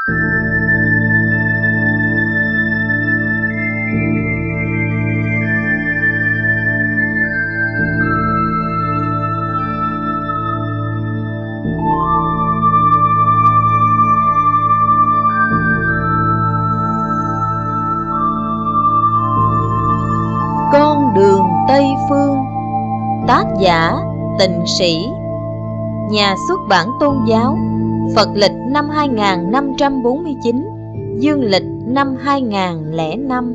Con đường Tây Phương. Tác giả Tịnh Sĩ. Nhà xuất bản Tôn giáo, Phật lịch năm 2549, Dương lịch năm 2005.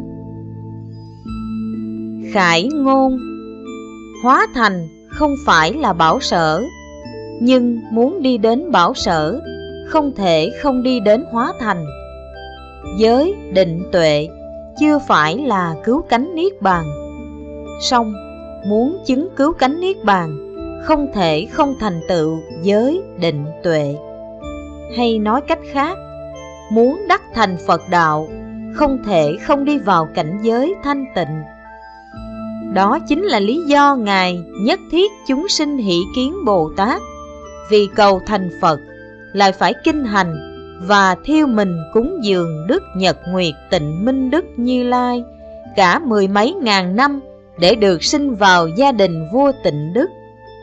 Khải ngôn. Hóa thành không phải là bảo sở, nhưng muốn đi đến bảo sở, không thể không đi đến hóa thành. Giới định tuệ chưa phải là cứu cánh niết bàn, song muốn chứng cứu cánh niết bàn, không thể không thành tựu giới định tuệ. Hay nói cách khác, muốn đắc thành Phật đạo, không thể không đi vào cảnh giới thanh tịnh. Đó chính là lý do Ngài nhất thiết chúng sinh hỷ kiến Bồ Tát, vì cầu thành Phật lại phải kinh hành và thiêu mình cúng dường Đức Nhật Nguyệt Tịnh Minh Đức Như Lai cả 10 mấy ngàn năm để được sinh vào gia đình vua Tịnh Đức.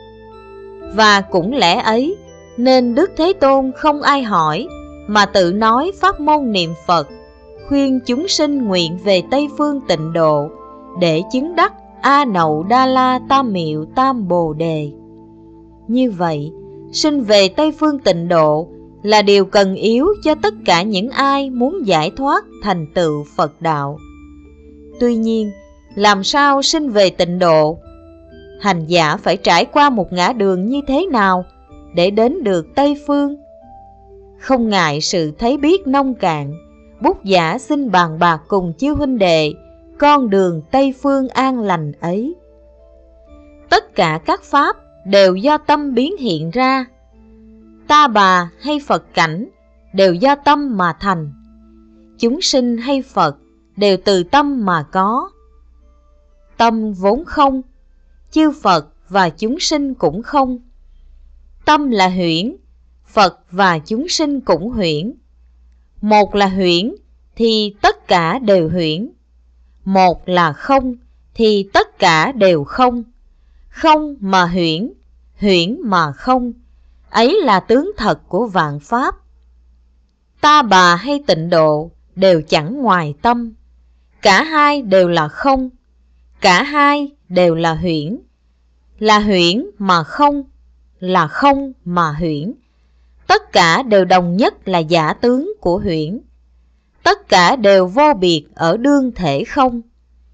Và cũng lẽ ấy nên Đức Thế Tôn không ai hỏi mà tự nói pháp môn niệm Phật, khuyên chúng sinh nguyện về Tây Phương Tịnh Độ để chứng đắc A Nậu Đa La Tam Miệu Tam Bồ Đề. Như vậy, sinh về Tây Phương Tịnh Độ là điều cần yếu cho tất cả những ai muốn giải thoát thành tựu Phật đạo. Tuy nhiên, làm sao sinh về tịnh độ? Hành giả phải trải qua một ngã đường như thế nào để đến được Tây Phương? Không ngại sự thấy biết nông cạn, Bút giả xin bàn bạc cùng chư huynh đệ con đường Tây Phương an lành ấy. Tất cả các pháp đều do tâm biến hiện ra. Ta bà hay Phật cảnh đều do tâm mà thành. Chúng sinh hay Phật đều từ tâm mà có. Tâm vốn không, chư Phật và chúng sinh cũng không. Tâm là huyễn, Phật và chúng sinh cũng huyễn. Một là huyễn thì tất cả đều huyễn. Một là không thì tất cả đều không. Không mà huyễn, huyễn mà không, ấy là tướng thật của vạn pháp. Ta bà hay tịnh độ đều chẳng ngoài tâm. Cả hai đều là không, cả hai đều là huyễn mà không, là không mà huyễn. Tất cả đều đồng nhất là giả tướng của huyễn. Tất cả đều vô biệt ở đương thể không.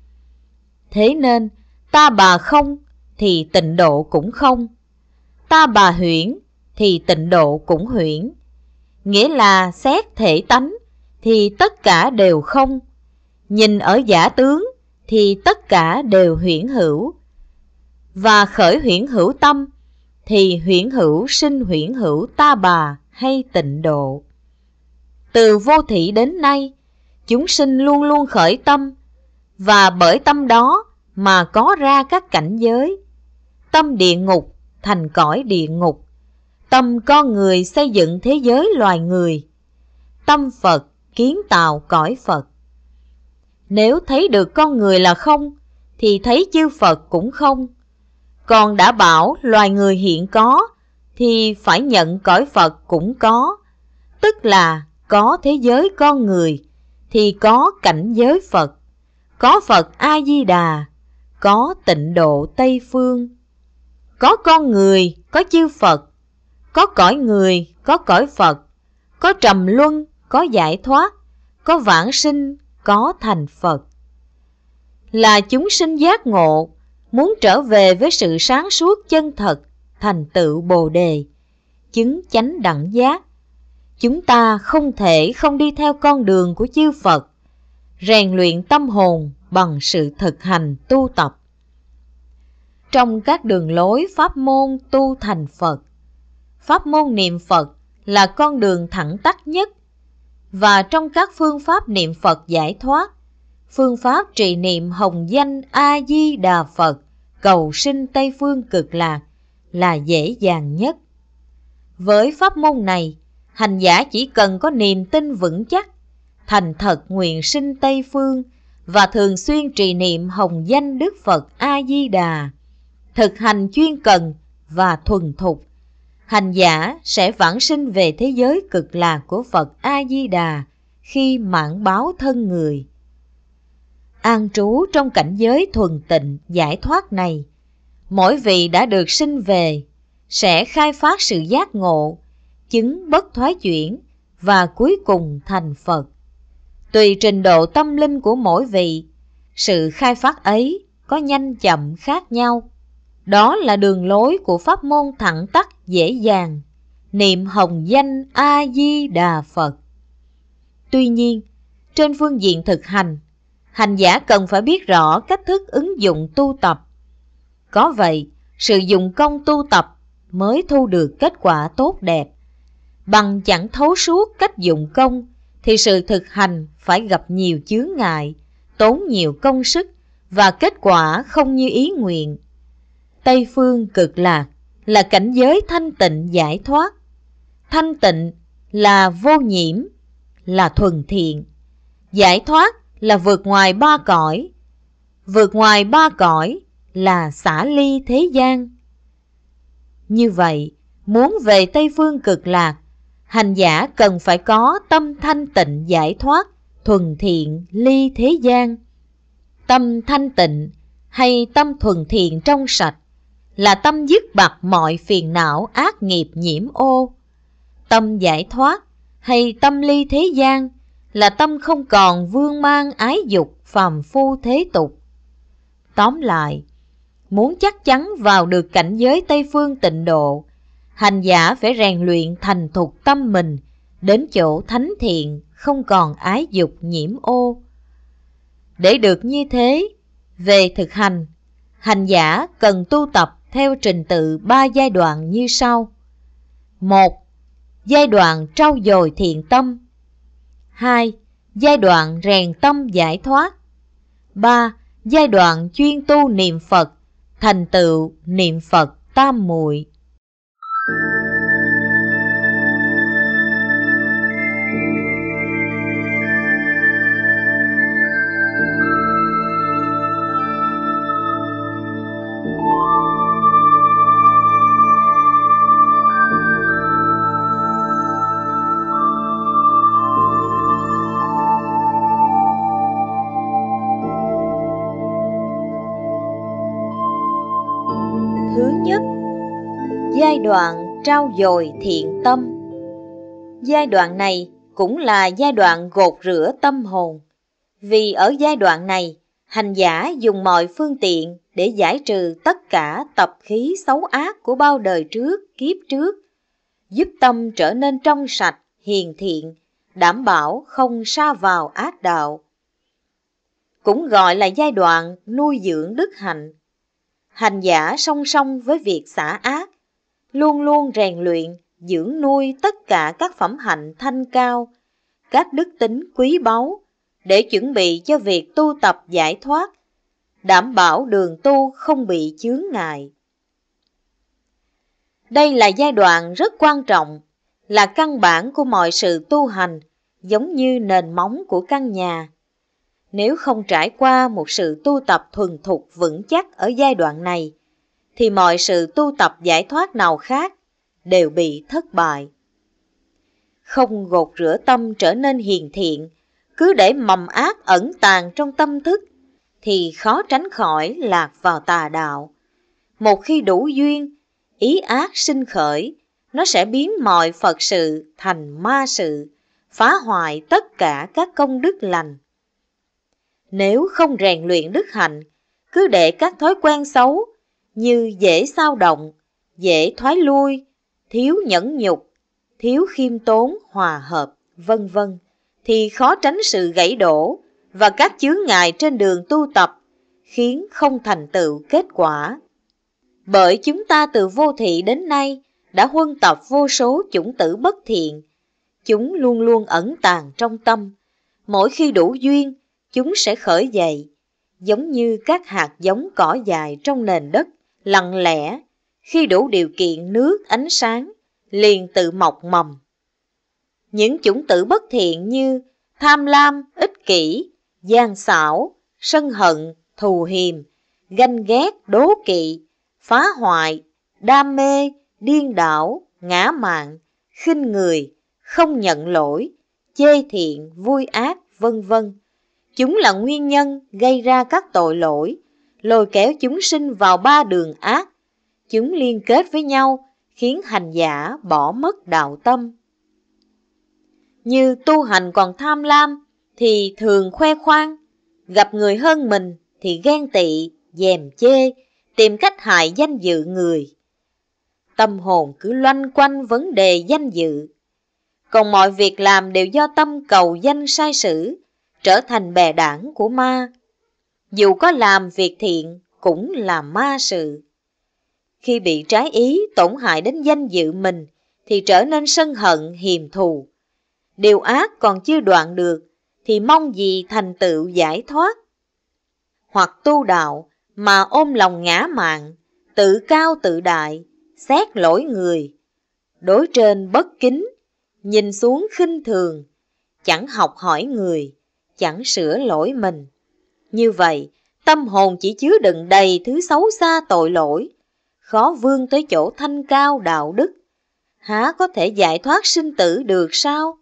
Thế nên ta bà không thì tịnh độ cũng không, ta bà huyễn thì tịnh độ cũng huyễn. Nghĩa là xét thể tánh thì tất cả đều không, nhìn ở giả tướng thì tất cả đều huyễn hữu. Và khởi huyễn hữu tâm thì huyễn hữu sinh huyễn hữu ta bà hay tịnh độ. Từ vô thị đến nay, chúng sinh luôn luôn khởi tâm, và bởi tâm đó mà có ra các cảnh giới. Tâm địa ngục thành cõi địa ngục, tâm con người xây dựng thế giới loài người, tâm Phật kiến tạo cõi Phật. Nếu thấy được con người là không, thì thấy chư Phật cũng không. Còn đã bảo loài người hiện có, thì phải nhận cõi Phật cũng có. Tức là có thế giới con người, thì có cảnh giới Phật, có Phật A-di-đà, có tịnh độ Tây Phương. Có con người, có chư Phật, có cõi người, có cõi Phật, có trầm luân, có giải thoát, có vãng sinh, có thành Phật. Là chúng sinh giác ngộ, muốn trở về với sự sáng suốt chân thật, thành tựu Bồ Đề, chứng chánh đẳng giác. Chúng ta không thể không đi theo con đường của chư Phật, rèn luyện tâm hồn bằng sự thực hành tu tập. Trong các đường lối pháp môn tu thành Phật, pháp môn niệm Phật là con đường thẳng tắp nhất. Và trong các phương pháp niệm Phật giải thoát, phương pháp trì niệm hồng danh A-di-đà Phật cầu sinh Tây Phương Cực Lạc là dễ dàng nhất. Với pháp môn này, Hành giả chỉ cần có niềm tin vững chắc, thành thật nguyện sinh Tây Phương và thường xuyên trì niệm hồng danh Đức Phật A-di-đà, thực hành chuyên cần và thuần thục, hành giả sẽ vãng sinh về thế giới cực lạc của Phật A-di-đà khi mãn báo thân người. An trú trong cảnh giới thuần tịnh giải thoát này, mỗi vị đã được sinh về sẽ khai phát sự giác ngộ, chứng bất thoái chuyển và cuối cùng thành Phật. Tùy trình độ tâm linh của mỗi vị, sự khai phát ấy có nhanh chậm khác nhau. Đó là đường lối của pháp môn thẳng tắc dễ dàng, niệm hồng danh A-di-đà Phật. Tuy nhiên, trên phương diện thực hành, hành giả cần phải biết rõ cách thức ứng dụng tu tập. Có vậy, sự dụng công tu tập mới thu được kết quả tốt đẹp. Bằng chẳng thấu suốt cách dụng công, thì sự thực hành phải gặp nhiều chướng ngại, tốn nhiều công sức và kết quả không như ý nguyện. Tây phương cực lạc là cảnh giới thanh tịnh giải thoát. Thanh tịnh là vô nhiễm, là thuần thiện. Giải thoát là vượt ngoài ba cõi. Vượt ngoài ba cõi là xả ly thế gian. Như vậy, muốn về Tây phương cực lạc, hành giả cần phải có tâm thanh tịnh giải thoát, thuần thiện ly thế gian. Tâm thanh tịnh hay tâm thuần thiện trong sạch là tâm dứt bặt mọi phiền não ác nghiệp nhiễm ô. Tâm giải thoát hay tâm ly thế gian là tâm không còn vương mang ái dục phàm phu thế tục. Tóm lại, muốn chắc chắn vào được cảnh giới Tây phương tịnh độ, hành giả phải rèn luyện thành thục tâm mình đến chỗ thánh thiện, không còn ái dục nhiễm ô. Để được như thế, về thực hành, hành giả cần tu tập theo trình tự 3 giai đoạn như sau. 1. Giai đoạn trau dồi thiện tâm. 2. Giai đoạn rèn tâm giải thoát. 3. Giai đoạn chuyên tu niệm Phật, thành tựu niệm Phật tam muội. Thứ nhất, giai đoạn trau dồi thiện tâm. Giai đoạn này cũng là giai đoạn gột rửa tâm hồn. Vì ở giai đoạn này, hành giả dùng mọi phương tiện để giải trừ tất cả tập khí xấu ác của bao đời trước, kiếp trước, giúp tâm trở nên trong sạch, hiền thiện, đảm bảo không sa vào ác đạo. Cũng gọi là giai đoạn nuôi dưỡng đức hạnh. Hành giả song song với việc xả ác, luôn luôn rèn luyện, dưỡng nuôi tất cả các phẩm hạnh thanh cao, các đức tính quý báu, để chuẩn bị cho việc tu tập giải thoát, đảm bảo đường tu không bị chướng ngại. Đây là giai đoạn rất quan trọng, là căn bản của mọi sự tu hành, giống như nền móng của căn nhà. Nếu không trải qua một sự tu tập thuần thục vững chắc ở giai đoạn này, thì mọi sự tu tập giải thoát nào khác đều bị thất bại. Không gột rửa tâm trở nên hiền thiện, cứ để mầm ác ẩn tàng trong tâm thức, thì khó tránh khỏi lạc vào tà đạo. Một khi đủ duyên, ý ác sinh khởi, nó sẽ biến mọi Phật sự thành ma sự, phá hoại tất cả các công đức lành. Nếu không rèn luyện đức hạnh, cứ để các thói quen xấu như dễ xao động, dễ thoái lui, thiếu nhẫn nhục, thiếu khiêm tốn, hòa hợp, vân vân, thì khó tránh sự gãy đổ và các chướng ngại trên đường tu tập, khiến không thành tựu kết quả. Bởi chúng ta từ vô thị đến nay đã huân tập vô số chủng tử bất thiện, chúng luôn luôn ẩn tàng trong tâm. Mỗi khi đủ duyên, chúng sẽ khởi dậy, giống như các hạt giống cỏ dại trong nền đất, lặng lẽ, khi đủ điều kiện nước ánh sáng, liền tự mọc mầm. Những chủng tử bất thiện như tham lam, ích kỷ, gian xảo, sân hận, thù hiềm, ganh ghét, đố kỵ, phá hoại, đam mê, điên đảo, ngã mạn, khinh người, không nhận lỗi, chê thiện, vui ác, vân vân. Chúng là nguyên nhân gây ra các tội lỗi, lôi kéo chúng sinh vào ba đường ác. Chúng liên kết với nhau, khiến hành giả bỏ mất đạo tâm. Như tu hành còn tham lam thì thường khoe khoang, gặp người hơn mình thì ghen tị, dèm chê, tìm cách hại danh dự người. Tâm hồn cứ loanh quanh vấn đề danh dự. Còn mọi việc làm đều do tâm cầu danh sai sử, trở thành bè đảng của ma. Dù có làm việc thiện cũng là ma sự. Khi bị trái ý tổn hại đến danh dự mình thì trở nên sân hận hiềm thù. Điều ác còn chưa đoạn được thì mong gì thành tựu giải thoát. Hoặc tu đạo mà ôm lòng ngã mạn, tự cao tự đại, xét lỗi người, đối trên bất kính, nhìn xuống khinh thường, chẳng học hỏi người, chẳng sửa lỗi mình. Như vậy, tâm hồn chỉ chứa đựng đầy thứ xấu xa tội lỗi, khó vươn tới chỗ thanh cao đạo đức, há có thể giải thoát sinh tử được sao?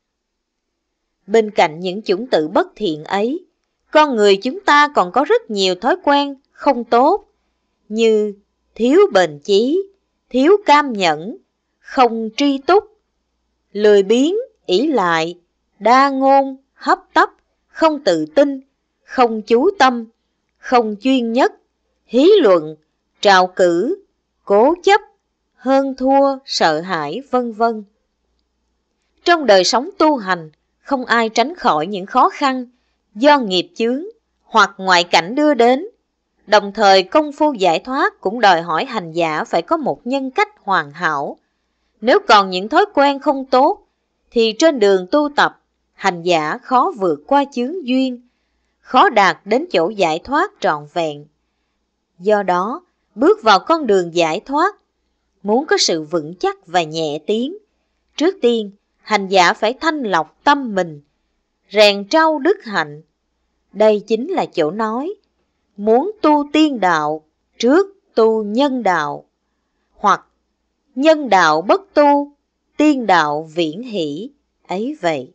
Bên cạnh những chủng tử bất thiện ấy, con người chúng ta còn có rất nhiều thói quen không tốt, như thiếu bền chí, thiếu cam nhẫn, không tri túc, lười biếng, ỷ lại, đa ngôn, hấp tấp, không tự tin, không chú tâm, không chuyên nhất, hí luận, trào cử, cố chấp, hơn thua, sợ hãi, vân vân. Trong đời sống tu hành, không ai tránh khỏi những khó khăn do nghiệp chướng hoặc ngoại cảnh đưa đến. Đồng thời công phu giải thoát cũng đòi hỏi hành giả phải có một nhân cách hoàn hảo. Nếu còn những thói quen không tốt, thì trên đường tu tập, hành giả khó vượt qua chướng duyên, khó đạt đến chỗ giải thoát trọn vẹn. Do đó, bước vào con đường giải thoát, muốn có sự vững chắc và nhẹ tiến, trước tiên, hành giả phải thanh lọc tâm mình, rèn trau đức hạnh. Đây chính là chỗ nói, muốn tu tiên đạo, trước tu nhân đạo, hoặc nhân đạo bất tu, tiên đạo viễn hỷ, ấy vậy.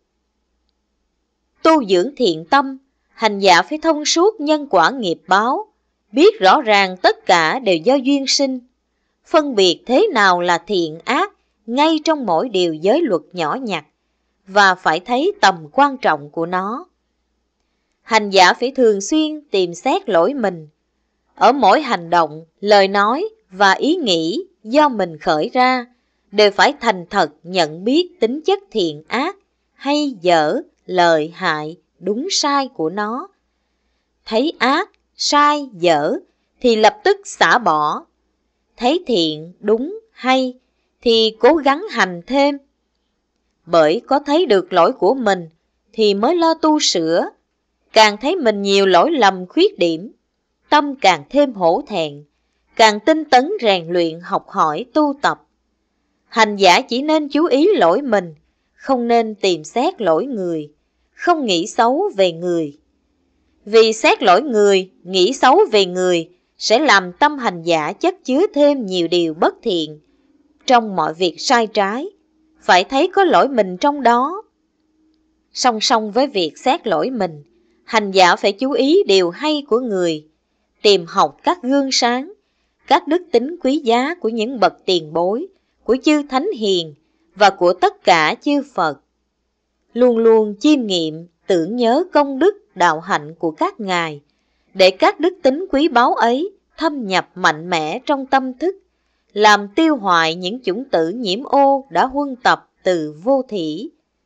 Tu dưỡng thiện tâm, hành giả phải thông suốt nhân quả nghiệp báo, biết rõ ràng tất cả đều do duyên sinh, phân biệt thế nào là thiện ác ngay trong mỗi điều giới luật nhỏ nhặt, và phải thấy tầm quan trọng của nó. Hành giả phải thường xuyên tìm xét lỗi mình, ở mỗi hành động, lời nói và ý nghĩ do mình khởi ra, đều phải thành thật nhận biết tính chất thiện ác hay dở, lợi hại, đúng sai của nó. Thấy ác, sai, dở thì lập tức xả bỏ. Thấy thiện, đúng, hay thì cố gắng hành thêm. Bởi có thấy được lỗi của mình thì mới lo tu sửa. Càng thấy mình nhiều lỗi lầm khuyết điểm, tâm càng thêm hổ thẹn, càng tinh tấn rèn luyện học hỏi tu tập. Hành giả chỉ nên chú ý lỗi mình, không nên tìm xét lỗi người, không nghĩ xấu về người. Vì xét lỗi người, nghĩ xấu về người sẽ làm tâm hành giả chất chứa thêm nhiều điều bất thiện. Trong mọi việc sai trái, phải thấy có lỗi mình trong đó. Song song với việc xét lỗi mình, hành giả phải chú ý điều hay của người, tìm học các gương sáng, các đức tính quý giá của những bậc tiền bối, của chư thánh hiền và của tất cả chư Phật. Luôn luôn chiêm nghiệm, tưởng nhớ công đức đạo hạnh của các ngài, để các đức tính quý báu ấy thâm nhập mạnh mẽ trong tâm thức, làm tiêu hoại những chủng tử nhiễm ô đã huân tập từ vô thỉ.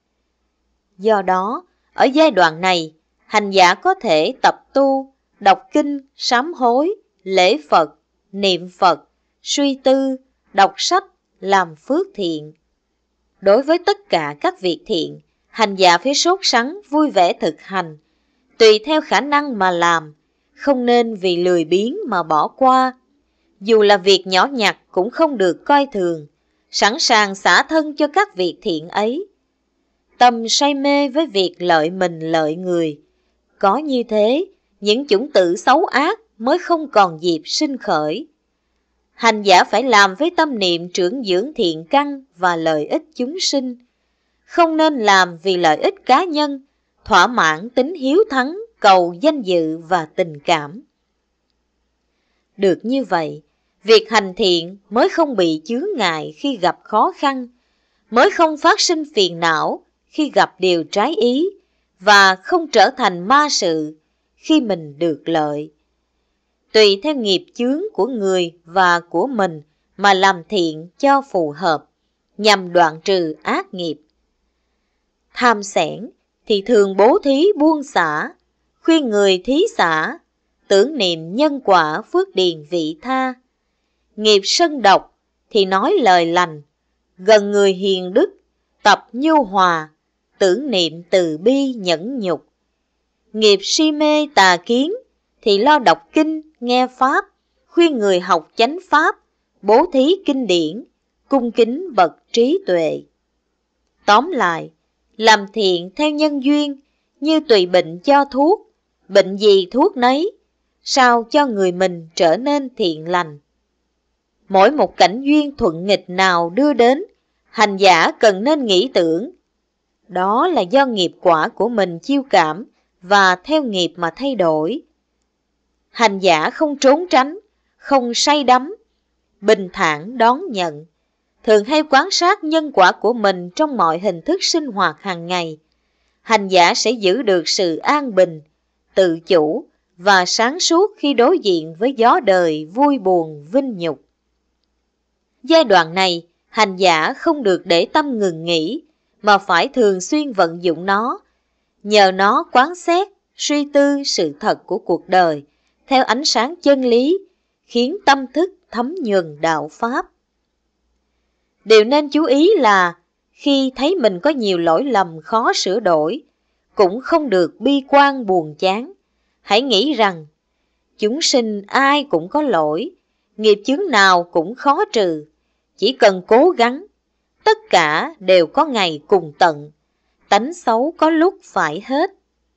Do đó, ở giai đoạn này, hành giả có thể tập tu, đọc kinh, sám hối, lễ Phật, niệm Phật, suy tư, đọc sách, làm phước thiện. Đối với tất cả các việc thiện, hành giả phải sốt sắng, vui vẻ thực hành, tùy theo khả năng mà làm, không nên vì lười biếng mà bỏ qua. Dù là việc nhỏ nhặt cũng không được coi thường, sẵn sàng xả thân cho các việc thiện ấy. tâm say mê với việc lợi mình lợi người. Có như thế, những chủng tử xấu ác mới không còn dịp sinh khởi. Hành giả phải làm với tâm niệm trưởng dưỡng thiện căn và lợi ích chúng sinh. Không nên làm vì lợi ích cá nhân, thỏa mãn tính hiếu thắng, cầu danh dự và tình cảm. Được như vậy, việc hành thiện mới không bị chướng ngại khi gặp khó khăn, mới không phát sinh phiền não khi gặp điều trái ý, và không trở thành ma sự khi mình được lợi. Tùy theo nghiệp chướng của người và của mình mà làm thiện cho phù hợp, nhằm đoạn trừ ác nghiệp. Tham xẻn thì thường bố thí buông xả, khuyên người thí xả, tưởng niệm nhân quả phước điền vị tha. Nghiệp sân độc thì nói lời lành, gần người hiền đức, tập nhu hòa, tưởng niệm từ bi nhẫn nhục. Nghiệp si mê tà kiến thì lo đọc kinh, nghe pháp, khuyên người học chánh pháp, bố thí kinh điển, cung kính bậc trí tuệ. Tóm lại, làm thiện theo nhân duyên, như tùy bệnh cho thuốc, bệnh gì thuốc nấy, sao cho người mình trở nên thiện lành. Mỗi một cảnh duyên thuận nghịch nào đưa đến, hành giả cần nên nghĩ tưởng, đó là do nghiệp quả của mình chiêu cảm và theo nghiệp mà thay đổi. Hành giả không trốn tránh, không say đắm, bình thản đón nhận, thường hay quan sát nhân quả của mình trong mọi hình thức sinh hoạt hàng ngày. Hành giả sẽ giữ được sự an bình, tự chủ và sáng suốt khi đối diện với gió đời vui buồn vinh nhục. Giai đoạn này, hành giả không được để tâm ngừng nghỉ, mà phải thường xuyên vận dụng nó, nhờ nó quán xét, suy tư sự thật của cuộc đời, theo ánh sáng chân lý, khiến tâm thức thấm nhuần đạo Pháp. Điều nên chú ý là, khi thấy mình có nhiều lỗi lầm khó sửa đổi, cũng không được bi quan buồn chán. Hãy nghĩ rằng, chúng sinh ai cũng có lỗi, nghiệp chướng nào cũng khó trừ, chỉ cần cố gắng, tất cả đều có ngày cùng tận, tánh xấu có lúc phải hết.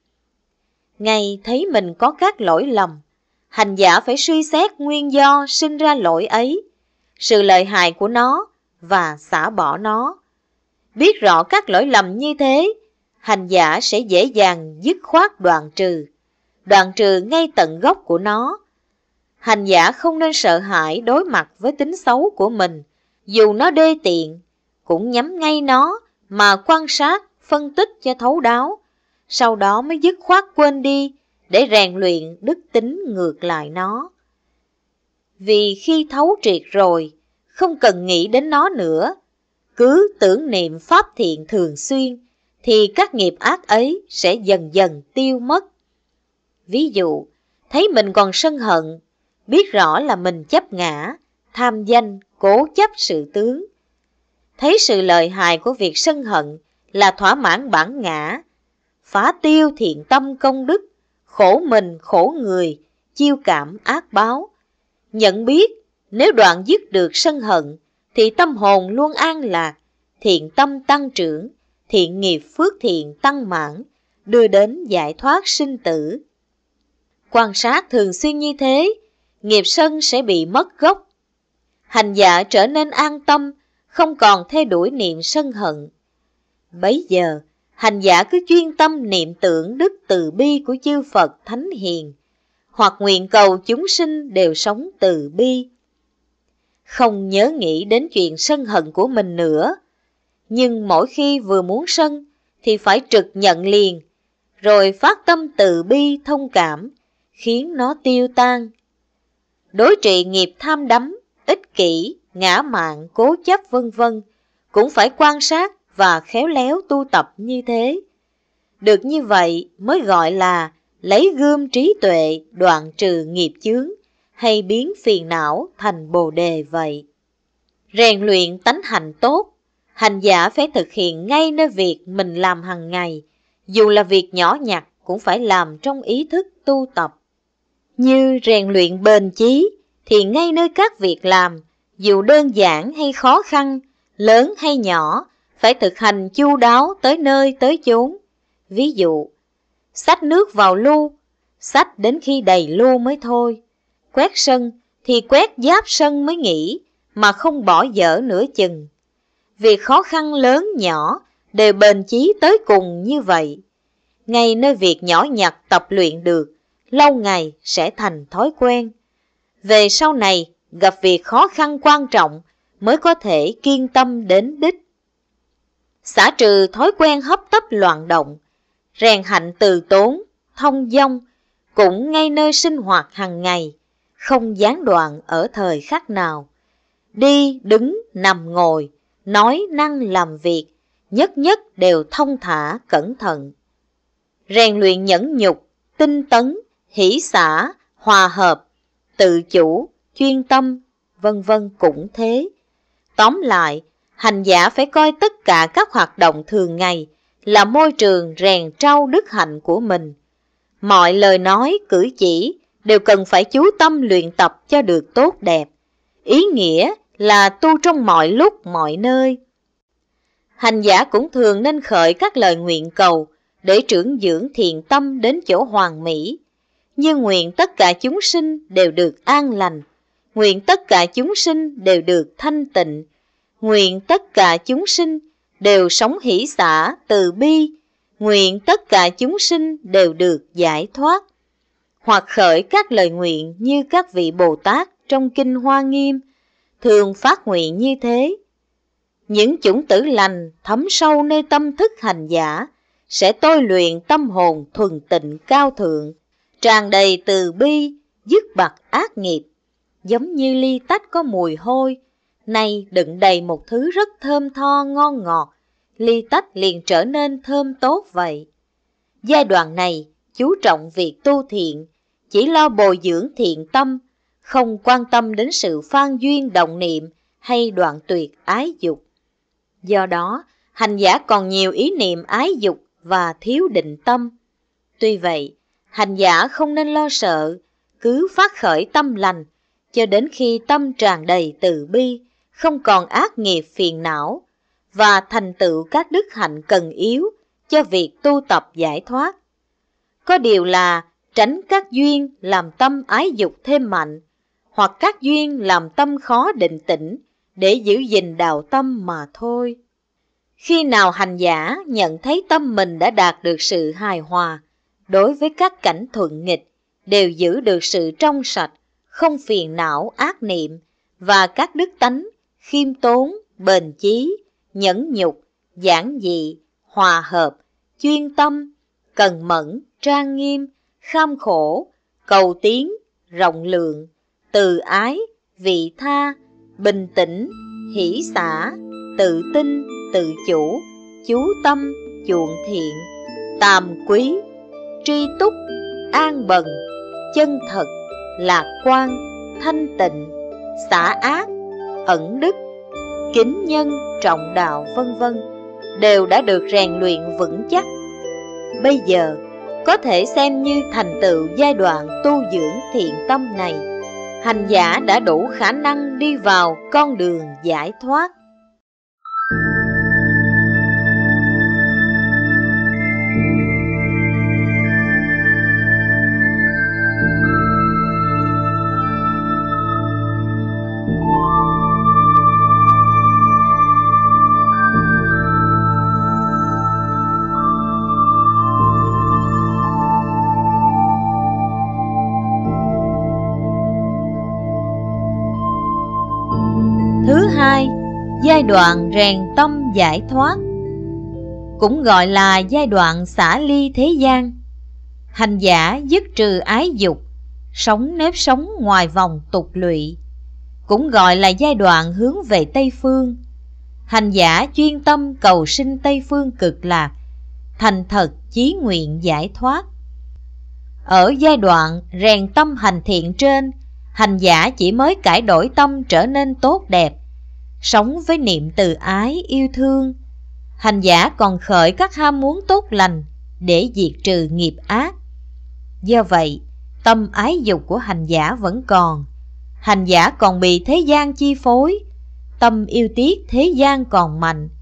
Ngày thấy mình có các lỗi lầm, hành giả phải suy xét nguyên do sinh ra lỗi ấy, sự lợi hại của nó và xả bỏ nó. Biết rõ các lỗi lầm như thế, hành giả sẽ dễ dàng dứt khoát đoạn trừ ngay tận gốc của nó. Hành giả không nên sợ hãi đối mặt với tính xấu của mình, dù nó đê tiện, cũng nhắm ngay nó mà quan sát, phân tích cho thấu đáo, sau đó mới dứt khoát quên đi để rèn luyện đức tính ngược lại nó. Vì khi thấu triệt rồi, không cần nghĩ đến nó nữa, cứ tưởng niệm pháp thiện thường xuyên, thì các nghiệp ác ấy sẽ dần dần tiêu mất. Ví dụ, thấy mình còn sân hận, biết rõ là mình chấp ngã, tham danh, cố chấp sự tướng. Thấy sự lợi hại của việc sân hận là thỏa mãn bản ngã, phá tiêu thiện tâm công đức, khổ mình khổ người, chiêu cảm ác báo. Nhận biết, nếu đoạn dứt được sân hận, thì tâm hồn luôn an lạc, thiện tâm tăng trưởng, thiện nghiệp phước thiện tăng mãn, đưa đến giải thoát sinh tử. Quan sát thường xuyên như thế, nghiệp sân sẽ bị mất gốc. Hành giả trở nên an tâm, không còn theo đuổi niệm sân hận. Bấy giờ, hành giả cứ chuyên tâm niệm tưởng đức từ bi của chư Phật Thánh Hiền, hoặc nguyện cầu chúng sinh đều sống từ bi. Không nhớ nghĩ đến chuyện sân hận của mình nữa, nhưng mỗi khi vừa muốn sân thì phải trực nhận liền, rồi phát tâm từ bi thông cảm, khiến nó tiêu tan. Đối trị nghiệp tham đắm, ích kỷ, ngã mạn, cố chấp vân vân cũng phải quan sát và khéo léo tu tập như thế. Được như vậy mới gọi là lấy gươm trí tuệ đoạn trừ nghiệp chướng, hay biến phiền não thành bồ đề vậy. Rèn luyện tánh hạnh tốt, hành giả phải thực hiện ngay nơi việc mình làm hàng ngày, dù là việc nhỏ nhặt cũng phải làm trong ý thức tu tập. Như rèn luyện bền chí thì ngay nơi các việc làm, dù đơn giản hay khó khăn, lớn hay nhỏ, phải thực hành chu đáo tới nơi tới chốn. Ví dụ, xách nước vào lu, xách đến khi đầy lu mới thôi. Quét sân thì quét giáp sân mới nghỉ, mà không bỏ dở nửa chừng. Việc khó khăn lớn nhỏ đều bền chí tới cùng như vậy. Ngay nơi việc nhỏ nhặt tập luyện được, lâu ngày sẽ thành thói quen. Về sau này, gặp việc khó khăn quan trọng mới có thể kiên tâm đến đích. Xả trừ thói quen hấp tấp loạn động, rèn hạnh từ tốn, thông dong, cũng ngay nơi sinh hoạt hàng ngày, không gián đoạn ở thời khắc nào. Đi, đứng, nằm, ngồi, nói, năng, làm việc, nhất nhất đều thông thả, cẩn thận. Rèn luyện nhẫn nhục, tinh tấn, hỷ xả, hòa hợp, tự chủ, chuyên tâm, vân vân cũng thế. Tóm lại, hành giả phải coi tất cả các hoạt động thường ngày là môi trường rèn trau đức hạnh của mình. Mọi lời nói, cử chỉ đều cần phải chú tâm luyện tập cho được tốt đẹp. Ý nghĩa là tu trong mọi lúc, mọi nơi. Hành giả cũng thường nên khởi các lời nguyện cầu để trưởng dưỡng thiện tâm đến chỗ hoàn mỹ, như nguyện tất cả chúng sinh đều được an lành, nguyện tất cả chúng sinh đều được thanh tịnh, nguyện tất cả chúng sinh đều sống hỷ xả, từ bi, nguyện tất cả chúng sinh đều được giải thoát. Hoặc khởi các lời nguyện như các vị Bồ Tát trong Kinh Hoa Nghiêm thường phát nguyện như thế. Những chủng tử lành thấm sâu nơi tâm thức hành giả sẽ tôi luyện tâm hồn thuần tịnh cao thượng, tràn đầy từ bi, dứt bặt ác nghiệp. Giống như ly tách có mùi hôi, nay đựng đầy một thứ rất thơm tho ngon ngọt, ly tách liền trở nên thơm tốt vậy. Giai đoạn này chú trọng việc tu thiện, chỉ lo bồi dưỡng thiện tâm, không quan tâm đến sự phan duyên động niệm hay đoạn tuyệt ái dục. Do đó, hành giả còn nhiều ý niệm ái dục và thiếu định tâm. Tuy vậy, hành giả không nên lo sợ, cứ phát khởi tâm lành, cho đến khi tâm tràn đầy từ bi, không còn ác nghiệp phiền não, và thành tựu các đức hạnh cần yếu cho việc tu tập giải thoát. Có điều là tránh các duyên làm tâm ái dục thêm mạnh, hoặc các duyên làm tâm khó định tĩnh để giữ gìn đạo tâm mà thôi. Khi nào hành giả nhận thấy tâm mình đã đạt được sự hài hòa, đối với các cảnh thuận nghịch đều giữ được sự trong sạch, không phiền não ác niệm, và các đức tánh khiêm tốn, bền chí, nhẫn nhục, giản dị, hòa hợp, chuyên tâm, cần mẫn, trang nghiêm, kham khổ, cầu tiến, rộng lượng, từ ái, vị tha, bình tĩnh, hỷ xả, tự tin, tự chủ, chú tâm, chuộng thiện, tàm quý, tri túc, an bần, chân thật, lạc quan, thanh tịnh, xả ác, ẩn đức, kính nhân, trọng đạo, vân vân, đều đã được rèn luyện vững chắc. Bây giờ, có thể xem như thành tựu giai đoạn tu dưỡng thiện tâm này, hành giả đã đủ khả năng đi vào con đường giải thoát. Thứ hai, giai đoạn rèn tâm giải thoát, cũng gọi là giai đoạn xả ly thế gian. Hành giả dứt trừ ái dục, sống nếp sống ngoài vòng tục lụy, cũng gọi là giai đoạn hướng về Tây Phương. Hành giả chuyên tâm cầu sinh Tây Phương cực lạc, thành thật chí nguyện giải thoát. Ở giai đoạn rèn tâm hành thiện trên, hành giả chỉ mới cải đổi tâm trở nên tốt đẹp, sống với niệm từ ái yêu thương. Hành giả còn khởi các ham muốn tốt lành để diệt trừ nghiệp ác. Do vậy, tâm ái dục của hành giả vẫn còn. Hành giả còn bị thế gian chi phối, tâm yêu tiếc thế gian còn mạnh.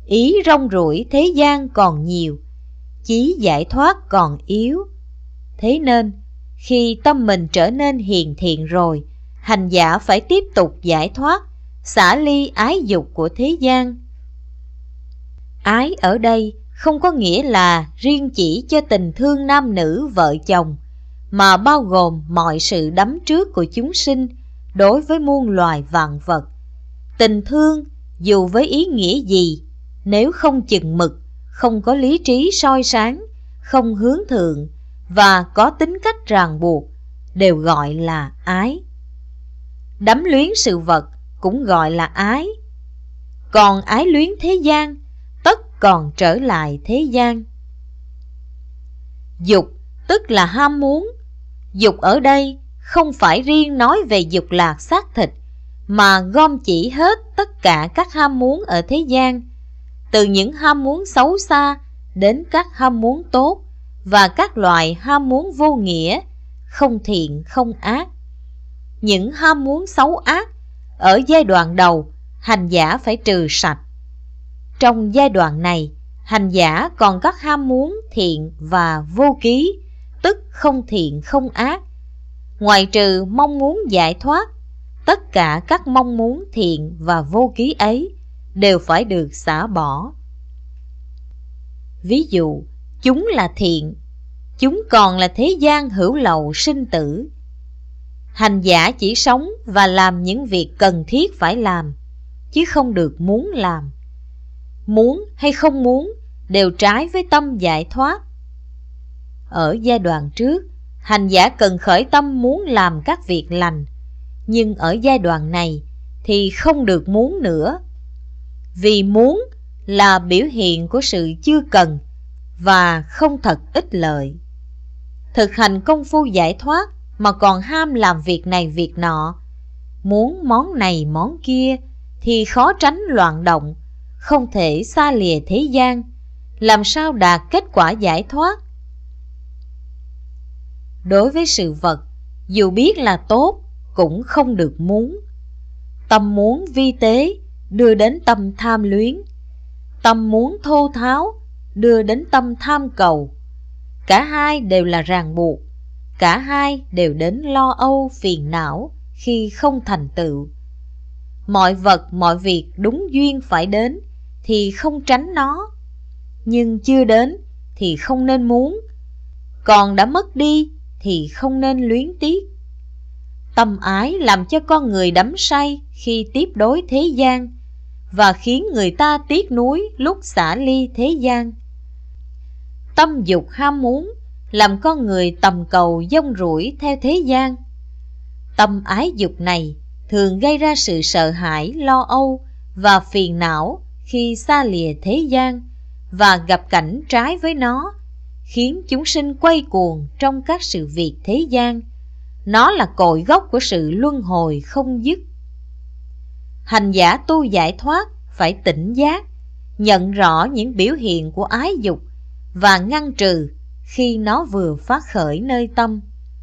ý rong ruổi thế gian còn nhiều, chí giải thoát còn yếu. Thế nên, khi tâm mình trở nên hiền thiện rồi, hành giả phải tiếp tục giải thoát, xả ly ái dục của thế gian. Ái ở đây không có nghĩa là riêng chỉ cho tình thương nam nữ vợ chồng, mà bao gồm mọi sự đắm trước của chúng sinh đối với muôn loài vạn vật. Tình thương dù với ý nghĩa gì, nếu không chừng mực, không có lý trí soi sáng, không hướng thượng và có tính cách ràng buộc, đều gọi là ái. Đắm luyến sự vật cũng gọi là ái. Còn ái luyến thế gian, tất còn trở lại thế gian. Dục tức là ham muốn. Dục ở đây không phải riêng nói về dục lạc xác thịt, mà gom chỉ hết tất cả các ham muốn ở thế gian, từ những ham muốn xấu xa đến các ham muốn tốt và các loại ham muốn vô nghĩa, không thiện không ác. Những ham muốn xấu ác ở giai đoạn đầu, hành giả phải trừ sạch. Trong giai đoạn này, hành giả còn các ham muốn thiện và vô ký, tức không thiện không ác. Ngoại trừ mong muốn giải thoát, tất cả các mong muốn thiện và vô ký ấy đều phải được xả bỏ. Ví dụ, chúng là thiện, chúng còn là thế gian hữu lậu sinh tử. Hành giả chỉ sống và làm những việc cần thiết phải làm, chứ không được muốn làm. Muốn hay không muốn đều trái với tâm giải thoát. Ở giai đoạn trước, hành giả cần khởi tâm muốn làm các việc lành, nhưng ở giai đoạn này thì không được muốn nữa. Vì muốn là biểu hiện của sự chưa cần và không thật ích lợi. Thực hành công phu giải thoát mà còn ham làm việc này việc nọ, muốn món này món kia thì khó tránh loạn động, không thể xa lìa thế gian, làm sao đạt kết quả giải thoát. Đối với sự vật, dù biết là tốt cũng không được muốn. Tâm muốn vi tế đưa đến tâm tham luyến, tâm muốn thô tháo đưa đến tâm tham cầu. Cả hai đều là ràng buộc, cả hai đều đến lo âu phiền não khi không thành tựu. Mọi vật mọi việc đúng duyên phải đến thì không tránh nó, nhưng chưa đến thì không nên muốn, còn đã mất đi thì không nên luyến tiếc. Tâm ái làm cho con người đắm say khi tiếp đối thế gian, và khiến người ta tiếc nuối lúc xả ly thế gian. Tâm dục ham muốn làm con người tầm cầu dông rủi theo thế gian. Tâm ái dục này thường gây ra sự sợ hãi, lo âu và phiền não khi xa lìa thế gian và gặp cảnh trái với nó, khiến chúng sinh quay cuồng trong các sự việc thế gian. Nó là cội gốc của sự luân hồi không dứt. Hành giả tu giải thoát phải tỉnh giác, nhận rõ những biểu hiện của ái dục và ngăn trừ khi nó vừa phát khởi nơi tâm.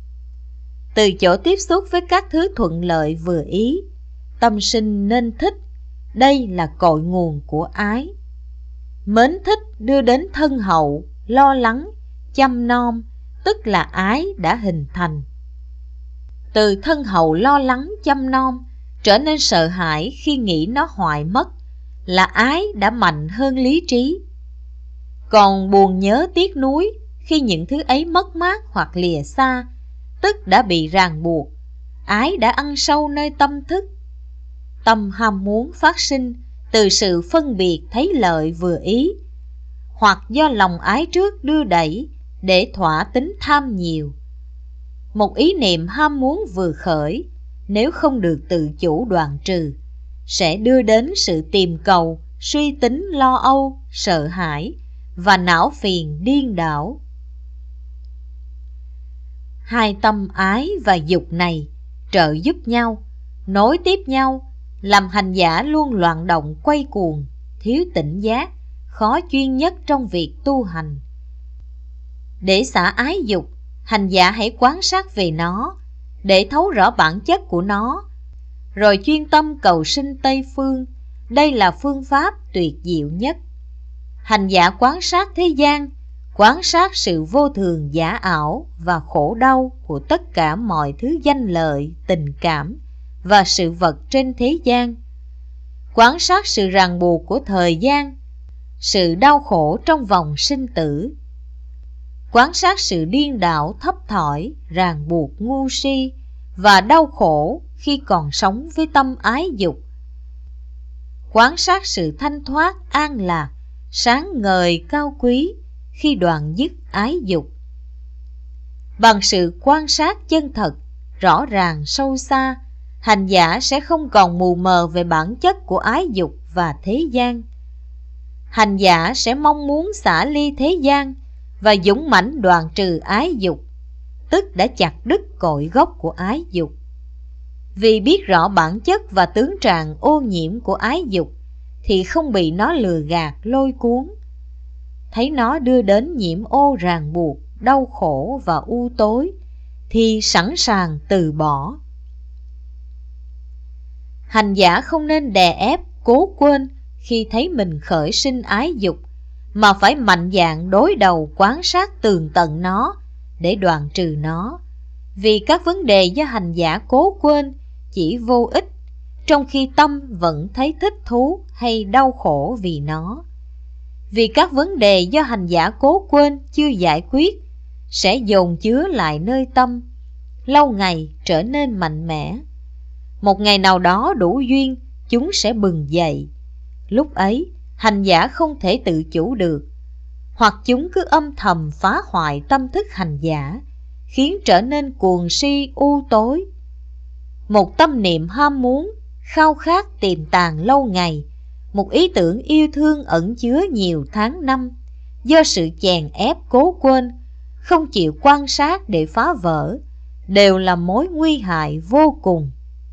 Từ chỗ tiếp xúc với các thứ thuận lợi vừa ý, tâm sinh nên thích, đây là cội nguồn của ái. Mến thích đưa đến thân hậu, lo lắng, chăm nom, tức là ái đã hình thành. Từ thân hậu lo lắng chăm nom trở nên sợ hãi khi nghĩ nó hoại mất, là ái đã mạnh hơn lý trí. Còn buồn nhớ tiếc nuối khi những thứ ấy mất mát hoặc lìa xa, tức đã bị ràng buộc, ái đã ăn sâu nơi tâm thức. Tâm ham muốn phát sinh từ sự phân biệt thấy lợi vừa ý, hoặc do lòng ái trước đưa đẩy để thỏa tính tham nhiều. Một ý niệm ham muốn vừa khởi, nếu không được tự chủ đoạn trừ, sẽ đưa đến sự tìm cầu, suy tính lo âu, sợ hãi và não phiền điên đảo. Hai tâm ái và dục này trợ giúp nhau, nối tiếp nhau, làm hành giả luôn loạn động quay cuồng, thiếu tỉnh giác, khó chuyên nhất trong việc tu hành. Để xả ái dục, hành giả hãy quan sát về nó, để thấu rõ bản chất của nó, rồi chuyên tâm cầu sinh Tây Phương. Đây là phương pháp tuyệt diệu nhất. hành giả quan sát thế gian, quan sát sự vô thường giả ảo và khổ đau của tất cả mọi thứ danh lợi, tình cảm và sự vật trên thế gian. Quan sát sự ràng buộc của thời gian, sự đau khổ trong vòng sinh tử. Quan sát sự điên đảo thấp thỏi, ràng buộc ngu si và đau khổ khi còn sống với tâm ái dục. Quan sát sự thanh thoát, an lạc, sáng ngời cao quý khi đoạn dứt ái dục. Bằng sự quan sát chân thật, rõ ràng sâu xa, hành giả sẽ không còn mù mờ về bản chất của ái dục và thế gian. Hành giả sẽ mong muốn xả ly thế gian và dũng mãnh đoạn trừ ái dục, tức đã chặt đứt cội gốc của ái dục. Vì biết rõ bản chất và tướng trạng ô nhiễm của ái dục thì không bị nó lừa gạt lôi cuốn. Thấy nó đưa đến nhiễm ô ràng buộc, đau khổ và u tối thì sẵn sàng từ bỏ. Hành giả không nên đè ép, cố quên khi thấy mình khởi sinh ái dục, mà phải mạnh dạn đối đầu quan sát tường tận nó để đoạn trừ nó. Vì các vấn đề do hành giả cố quên chỉ vô ích, trong khi tâm vẫn thấy thích thú hay đau khổ vì nó. Vì các vấn đề do hành giả cố quên chưa giải quyết sẽ dồn chứa lại nơi tâm, lâu ngày trở nên mạnh mẽ. Một ngày nào đó đủ duyên, chúng sẽ bừng dậy. Lúc ấy, hành giả không thể tự chủ được, hoặc chúng cứ âm thầm phá hoại tâm thức hành giả, khiến trở nên cuồng si u tối. Một tâm niệm ham muốn, khao khát tiềm tàng lâu ngày, một ý tưởng yêu thương ẩn chứa nhiều tháng năm, do sự chèn ép cố quên, không chịu quan sát để phá vỡ, đều là mối nguy hại vô cùng.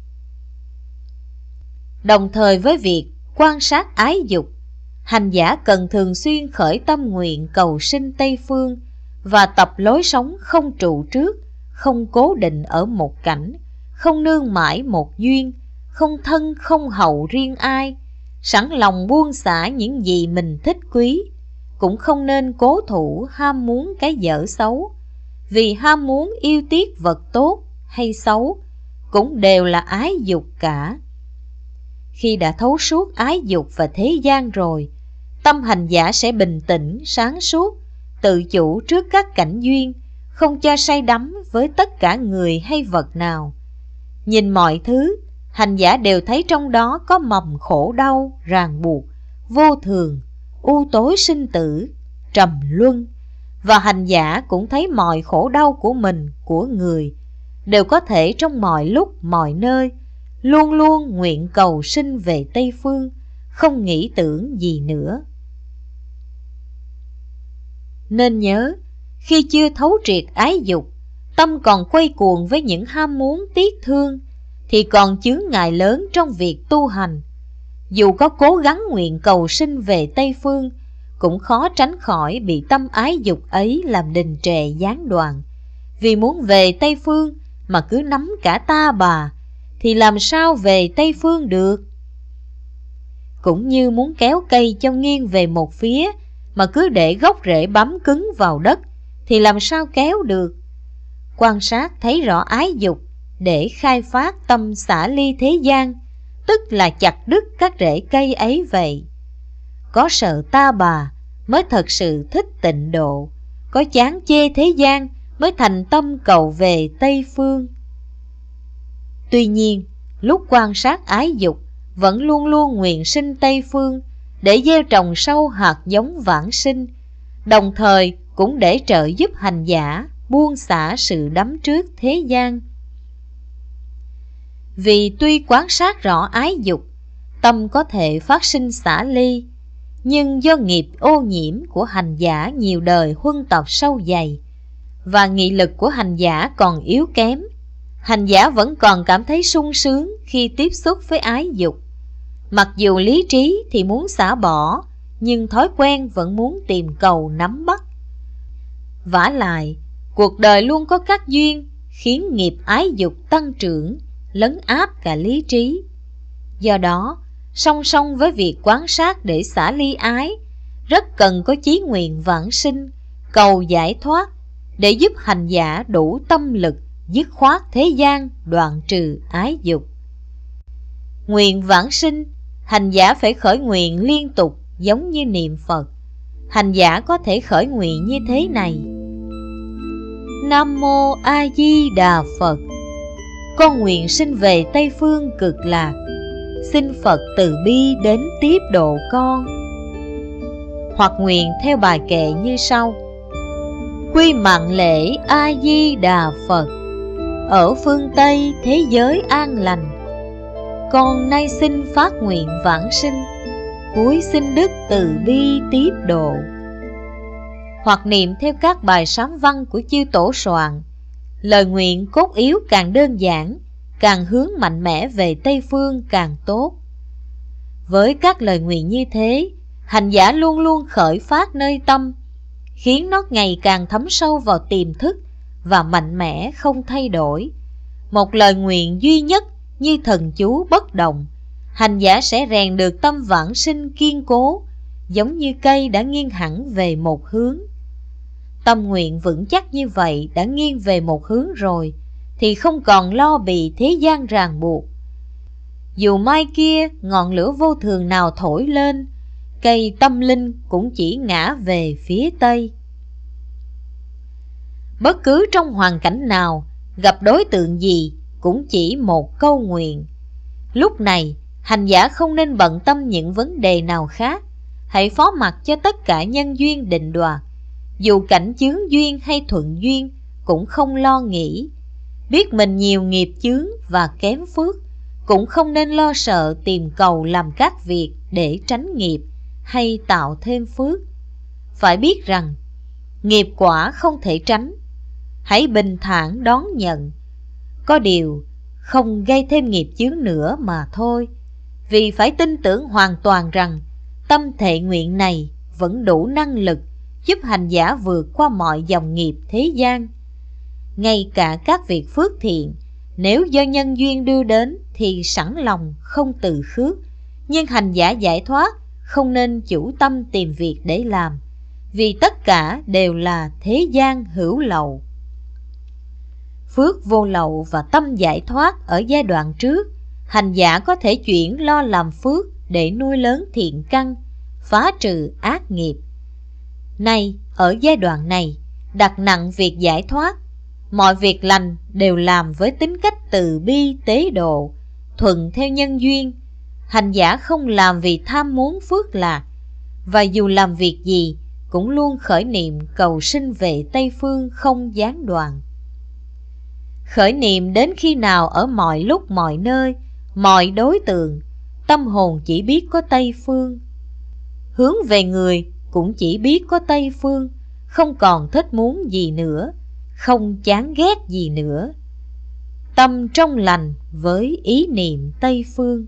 Đồng thời với việc quan sát ái dục, hành giả cần thường xuyên khởi tâm nguyện cầu sinh Tây Phương và tập lối sống không trụ trước, không cố định ở một cảnh, không nương mãi một duyên, không thân không hậu riêng ai, sẵn lòng buông xả những gì mình thích quý, cũng không nên cố thủ ham muốn cái dở xấu, vì ham muốn yêu tiếc vật tốt hay xấu cũng đều là ái dục cả. Khi đã thấu suốt ái dục và thế gian rồi, tâm hành giả sẽ bình tĩnh, sáng suốt, tự chủ trước các cảnh duyên, không cho say đắm với tất cả người hay vật nào. Nhìn mọi thứ, hành giả đều thấy trong đó có mầm khổ đau, ràng buộc, vô thường, u tối sinh tử, trầm luân. Và hành giả cũng thấy mọi khổ đau của mình, của người, đều có thể trong mọi lúc, mọi nơi, luôn luôn nguyện cầu sinh về Tây Phương, không nghĩ tưởng gì nữa. Nên nhớ, khi chưa thấu triệt ái dục, tâm còn quay cuồng với những ham muốn tiếc thương, thì còn chướng ngại lớn trong việc tu hành. Dù có cố gắng nguyện cầu sinh về Tây Phương, cũng khó tránh khỏi bị tâm ái dục ấy làm đình trệ gián đoạn. Vì muốn về Tây Phương mà cứ nắm cả ta bà, thì làm sao về Tây Phương được? Cũng như muốn kéo cây cho nghiêng về một phía, mà cứ để gốc rễ bám cứng vào đất, thì làm sao kéo được? Quan sát thấy rõ ái dục để khai phát tâm xả ly thế gian, tức là chặt đứt các rễ cây ấy vậy. Có sợ ta bà mới thật sự thích tịnh độ, có chán chê thế gian mới thành tâm cầu về Tây Phương. Tuy nhiên, lúc quan sát ái dục, vẫn luôn luôn nguyện sinh Tây Phương để gieo trồng sâu hạt giống vãng sinh, đồng thời cũng để trợ giúp hành giả buông xả sự đắm trước thế gian. Vì tuy quan sát rõ ái dục, tâm có thể phát sinh xả ly, nhưng do nghiệp ô nhiễm của hành giả nhiều đời huân tập sâu dày, và nghị lực của hành giả còn yếu kém, hành giả vẫn còn cảm thấy sung sướng khi tiếp xúc với ái dục. Mặc dù lý trí thì muốn xả bỏ, nhưng thói quen vẫn muốn tìm cầu nắm bắt. Vả lại, cuộc đời luôn có các duyên khiến nghiệp ái dục tăng trưởng, lấn áp cả lý trí. Do đó, song song với việc quan sát để xả ly ái, rất cần có chí nguyện vãng sinh, cầu giải thoát, để giúp hành giả đủ tâm lực dứt khoát thế gian, đoạn trừ ái dục. Nguyện vãng sinh, hành giả phải khởi nguyện liên tục giống như niệm Phật. Hành giả có thể khởi nguyện như thế này: Nam Mô A Di Đà Phật. Con nguyện sinh về Tây Phương Cực Lạc, xin Phật từ bi đến tiếp độ con. Hoặc nguyện theo bài kệ như sau: Quy mạng lễ A Di Đà Phật, ở phương Tây thế giới an lành, con nay xin phát nguyện vãng sinh, cúi xin Đức từ bi tiếp độ. Hoặc niệm theo các bài sám văn của chư tổ soạn, lời nguyện cốt yếu càng đơn giản, càng hướng mạnh mẽ về Tây Phương càng tốt. Với các lời nguyện như thế, hành giả luôn luôn khởi phát nơi tâm, khiến nó ngày càng thấm sâu vào tiềm thức và mạnh mẽ không thay đổi. Một lời nguyện duy nhất như thần chú bất động, hành giả sẽ rèn được tâm vãng sinh kiên cố, giống như cây đã nghiêng hẳn về một hướng. Tâm nguyện vững chắc như vậy đã nghiêng về một hướng rồi, thì không còn lo bị thế gian ràng buộc. Dù mai kia ngọn lửa vô thường nào thổi lên, cây tâm linh cũng chỉ ngã về phía Tây. Bất cứ trong hoàn cảnh nào, gặp đối tượng gì, cũng chỉ một câu nguyện. Lúc này, hành giả không nên bận tâm những vấn đề nào khác, hãy phó mặc cho tất cả nhân duyên định đoạt. Dù cảnh chướng duyên hay thuận duyên, cũng không lo nghĩ. Biết mình nhiều nghiệp chướng và kém phước, cũng không nên lo sợ tìm cầu làm các việc để tránh nghiệp hay tạo thêm phước. Phải biết rằng, nghiệp quả không thể tránh, hãy bình thản đón nhận. Có điều, không gây thêm nghiệp chướng nữa mà thôi. Vì phải tin tưởng hoàn toàn rằng tâm thệ nguyện này vẫn đủ năng lực giúp hành giả vượt qua mọi dòng nghiệp thế gian. Ngay cả các việc phước thiện, nếu do nhân duyên đưa đến thì sẵn lòng không từ khước. Nhưng hành giả giải thoát không nên chủ tâm tìm việc để làm, vì tất cả đều là thế gian hữu lậu. Phước vô lậu và tâm giải thoát ở giai đoạn trước, hành giả có thể chuyển lo làm phước để nuôi lớn thiện căn, phá trừ ác nghiệp. Nay, ở giai đoạn này, đặt nặng việc giải thoát, mọi việc lành đều làm với tính cách từ bi tế độ, thuận theo nhân duyên. Hành giả không làm vì tham muốn phước lạc, và dù làm việc gì cũng luôn khởi niệm cầu sinh về Tây Phương không gián đoạn. Khởi niệm đến khi nào ở mọi lúc mọi nơi, mọi đối tượng, tâm hồn chỉ biết có Tây Phương. Hướng về người cũng chỉ biết có Tây Phương, không còn thích muốn gì nữa, không chán ghét gì nữa. Tâm trong lành với ý niệm Tây Phương.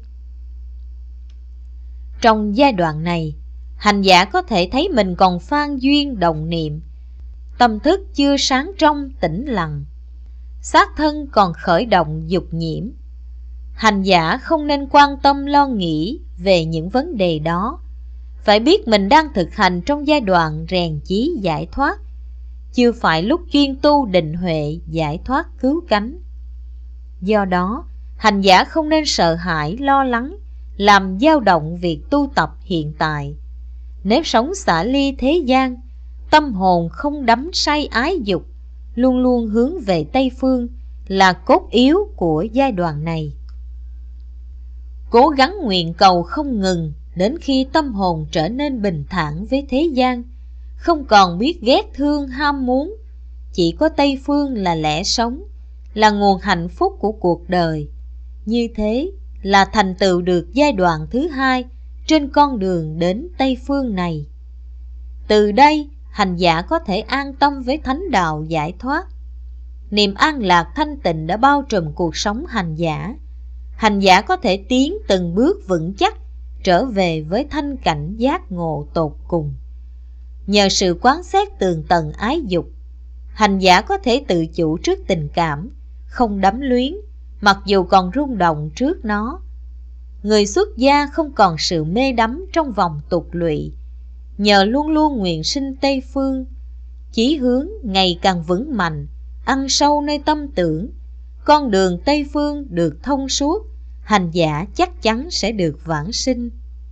Trong giai đoạn này, hành giả có thể thấy mình còn phan duyên đồng niệm, tâm thức chưa sáng trong tĩnh lặng, xác thân còn khởi động dục nhiễm. Hành giả không nên quan tâm lo nghĩ về những vấn đề đó, phải biết mình đang thực hành trong giai đoạn rèn chí giải thoát, chưa phải lúc chuyên tu định huệ giải thoát cứu cánh. Do đó, hành giả không nên sợ hãi lo lắng, làm dao động việc tu tập hiện tại. Nếp sống xả ly thế gian, tâm hồn không đắm say ái dục, luôn luôn hướng về Tây Phương là cốt yếu của giai đoạn này. Cố gắng nguyện cầu không ngừng đến khi tâm hồn trở nên bình thản với thế gian, không còn biết ghét thương ham muốn. Chỉ có Tây Phương là lẽ sống, là nguồn hạnh phúc của cuộc đời. Như thế là thành tựu được giai đoạn thứ hai trên con đường đến Tây Phương này. Từ đây, hành giả có thể an tâm với thánh đạo giải thoát. Niềm an lạc thanh tịnh đã bao trùm cuộc sống hành giả. Hành giả có thể tiến từng bước vững chắc trở về với thanh cảnh giác ngộ tột cùng. Nhờ sự quán xét tường tận ái dục, hành giả có thể tự chủ trước tình cảm, không đắm luyến, mặc dù còn rung động trước nó. Người xuất gia không còn sự mê đắm trong vòng tục lụy, nhờ luôn luôn nguyện sinh Tây Phương. Chí hướng ngày càng vững mạnh, ăn sâu nơi tâm tưởng, con đường Tây Phương được thông suốt, hành giả chắc chắn sẽ được vãng sinh.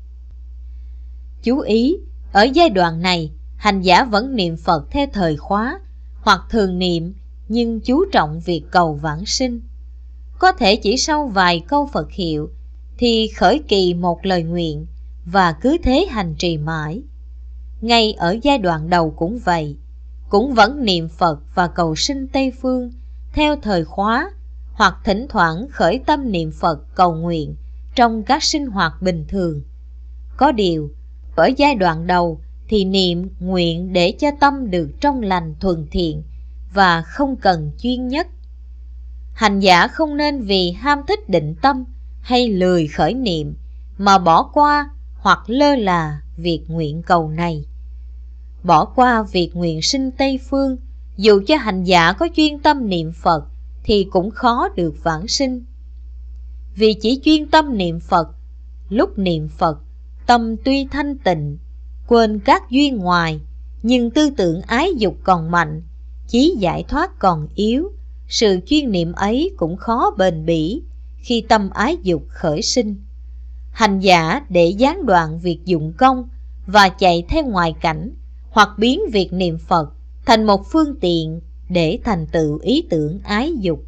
Chú ý, ở giai đoạn này, hành giả vẫn niệm Phật theo thời khóa hoặc thường niệm, nhưng chú trọng việc cầu vãng sinh. Có thể chỉ sau vài câu Phật hiệu thì khởi kỳ một lời nguyện và cứ thế hành trì mãi. Ngay ở giai đoạn đầu cũng vậy, cũng vẫn niệm Phật và cầu sinh Tây Phương theo thời khóa, hoặc thỉnh thoảng khởi tâm niệm Phật cầu nguyện trong các sinh hoạt bình thường. Có điều, ở giai đoạn đầu thì niệm nguyện để cho tâm được trong lành thuần thiện và không cần chuyên nhất. Hành giả không nên vì ham thích định tâm hay lười khởi niệm mà bỏ qua hoặc lơ là việc nguyện cầu này. Bỏ qua việc nguyện sinh Tây Phương, dù cho hành giả có chuyên tâm niệm Phật thì cũng khó được vãng sinh. Vì chỉ chuyên tâm niệm Phật, lúc niệm Phật, tâm tuy thanh tịnh, quên các duyên ngoài, nhưng tư tưởng ái dục còn mạnh, chí giải thoát còn yếu, sự chuyên niệm ấy cũng khó bền bỉ khi tâm ái dục khởi sinh. Hành giả để gián đoạn việc dụng công và chạy theo ngoại cảnh, hoặc biến việc niệm Phật thành một phương tiện để thành tựu ý tưởng ái dục.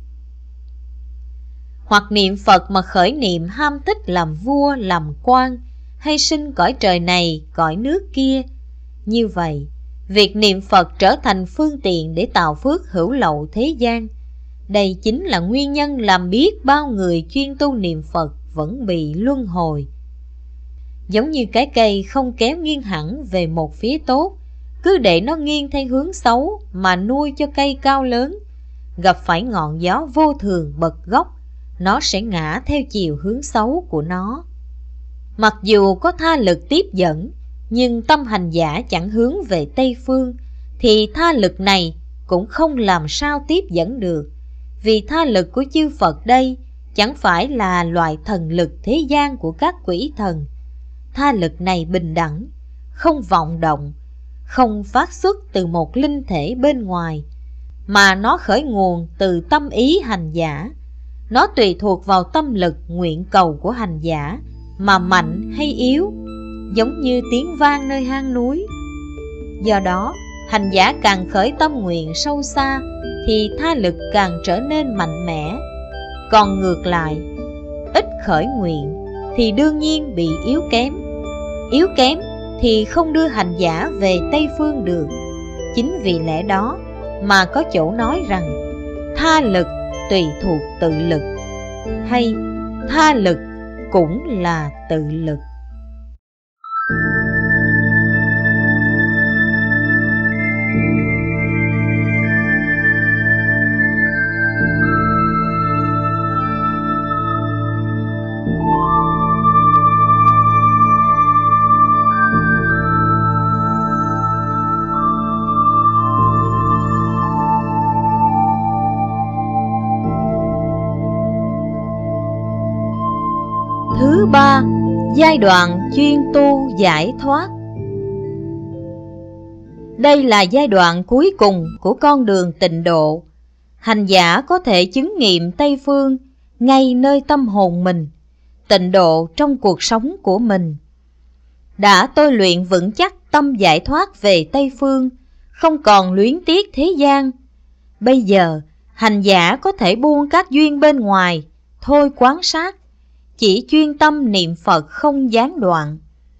Hoặc niệm Phật mà khởi niệm ham thích làm vua, làm quan, hay sinh cõi trời này, cõi nước kia. Như vậy, việc niệm Phật trở thành phương tiện để tạo phước hữu lậu thế gian. Đây chính là nguyên nhân làm biết bao người chuyên tu niệm Phật vẫn bị luân hồi. Giống như cái cây không kéo nghiêng hẳn về một phía tốt, cứ để nó nghiêng theo hướng xấu mà nuôi cho cây cao lớn, gặp phải ngọn gió vô thường bật gốc, nó sẽ ngã theo chiều hướng xấu của nó. Mặc dù có tha lực tiếp dẫn, nhưng tâm hành giả chẳng hướng về Tây Phương, thì tha lực này cũng không làm sao tiếp dẫn được. Vì tha lực của chư Phật đây chẳng phải là loại thần lực thế gian của các quỷ thần. Tha lực này bình đẳng, không vọng động, không phát xuất từ một linh thể bên ngoài, mà nó khởi nguồn từ tâm ý hành giả. Nó tùy thuộc vào tâm lực nguyện cầu của hành giả mà mạnh hay yếu, giống như tiếng vang nơi hang núi. Do đó, hành giả càng khởi tâm nguyện sâu xa thì tha lực càng trở nên mạnh mẽ. Còn ngược lại, ít khởi nguyện thì đương nhiên bị yếu kém. Yếu kém thì không đưa hành giả về Tây Phương được. Chính vì lẽ đó mà có chỗ nói rằng tha lực tùy thuộc tự lực, hay tha lực cũng là tự lực. Thứ ba, giai đoạn chuyên tu giải thoát. Đây là giai đoạn cuối cùng của con đường tịnh độ. Hành giả có thể chứng nghiệm Tây Phương ngay nơi tâm hồn mình, tịnh độ trong cuộc sống của mình. Đã tôi luyện vững chắc tâm giải thoát về Tây Phương, không còn luyến tiếc thế gian. Bây giờ, hành giả có thể buông các duyên bên ngoài, thôi quán sát, chỉ chuyên tâm niệm Phật không gián đoạn.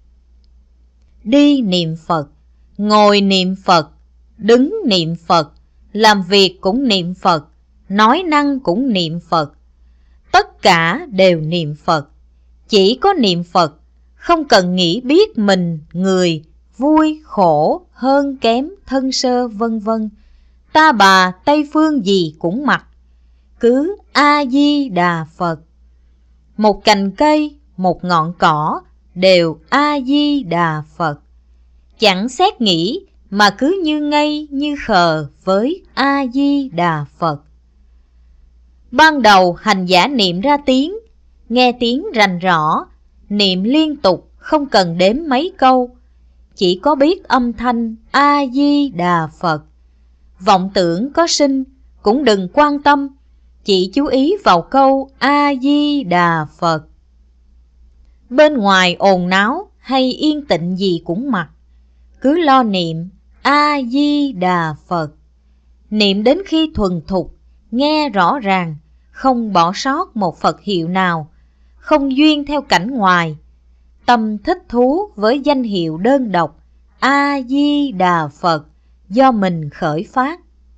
Đi niệm Phật, ngồi niệm Phật, đứng niệm Phật, làm việc cũng niệm Phật, nói năng cũng niệm Phật. Tất cả đều niệm Phật. Chỉ có niệm Phật, không cần nghĩ biết mình, người, vui, khổ, hơn kém, thân sơ vân vân. Ta bà Tây Phương gì cũng mặc, cứ A-di-đà Phật. Một cành cây, một ngọn cỏ đều A-di-đà Phật. Chẳng xét nghĩ mà cứ như ngây như khờ với A-di-đà Phật. Ban đầu hành giả niệm ra tiếng, nghe tiếng rành rõ, niệm liên tục không cần đếm mấy câu. chỉ có biết âm thanh A-di-đà Phật. Vọng tưởng có sinh cũng đừng quan tâm, chỉ chú ý vào câu A-di-đà Phật. Bên ngoài ồn náo hay yên tĩnh gì cũng mặc, cứ lo niệm A-di-đà Phật. Niệm đến khi thuần thục, nghe rõ ràng, không bỏ sót một Phật hiệu nào, không duyên theo cảnh ngoài. Tâm thích thú với danh hiệu đơn độc A-di-đà Phật do mình khởi phát.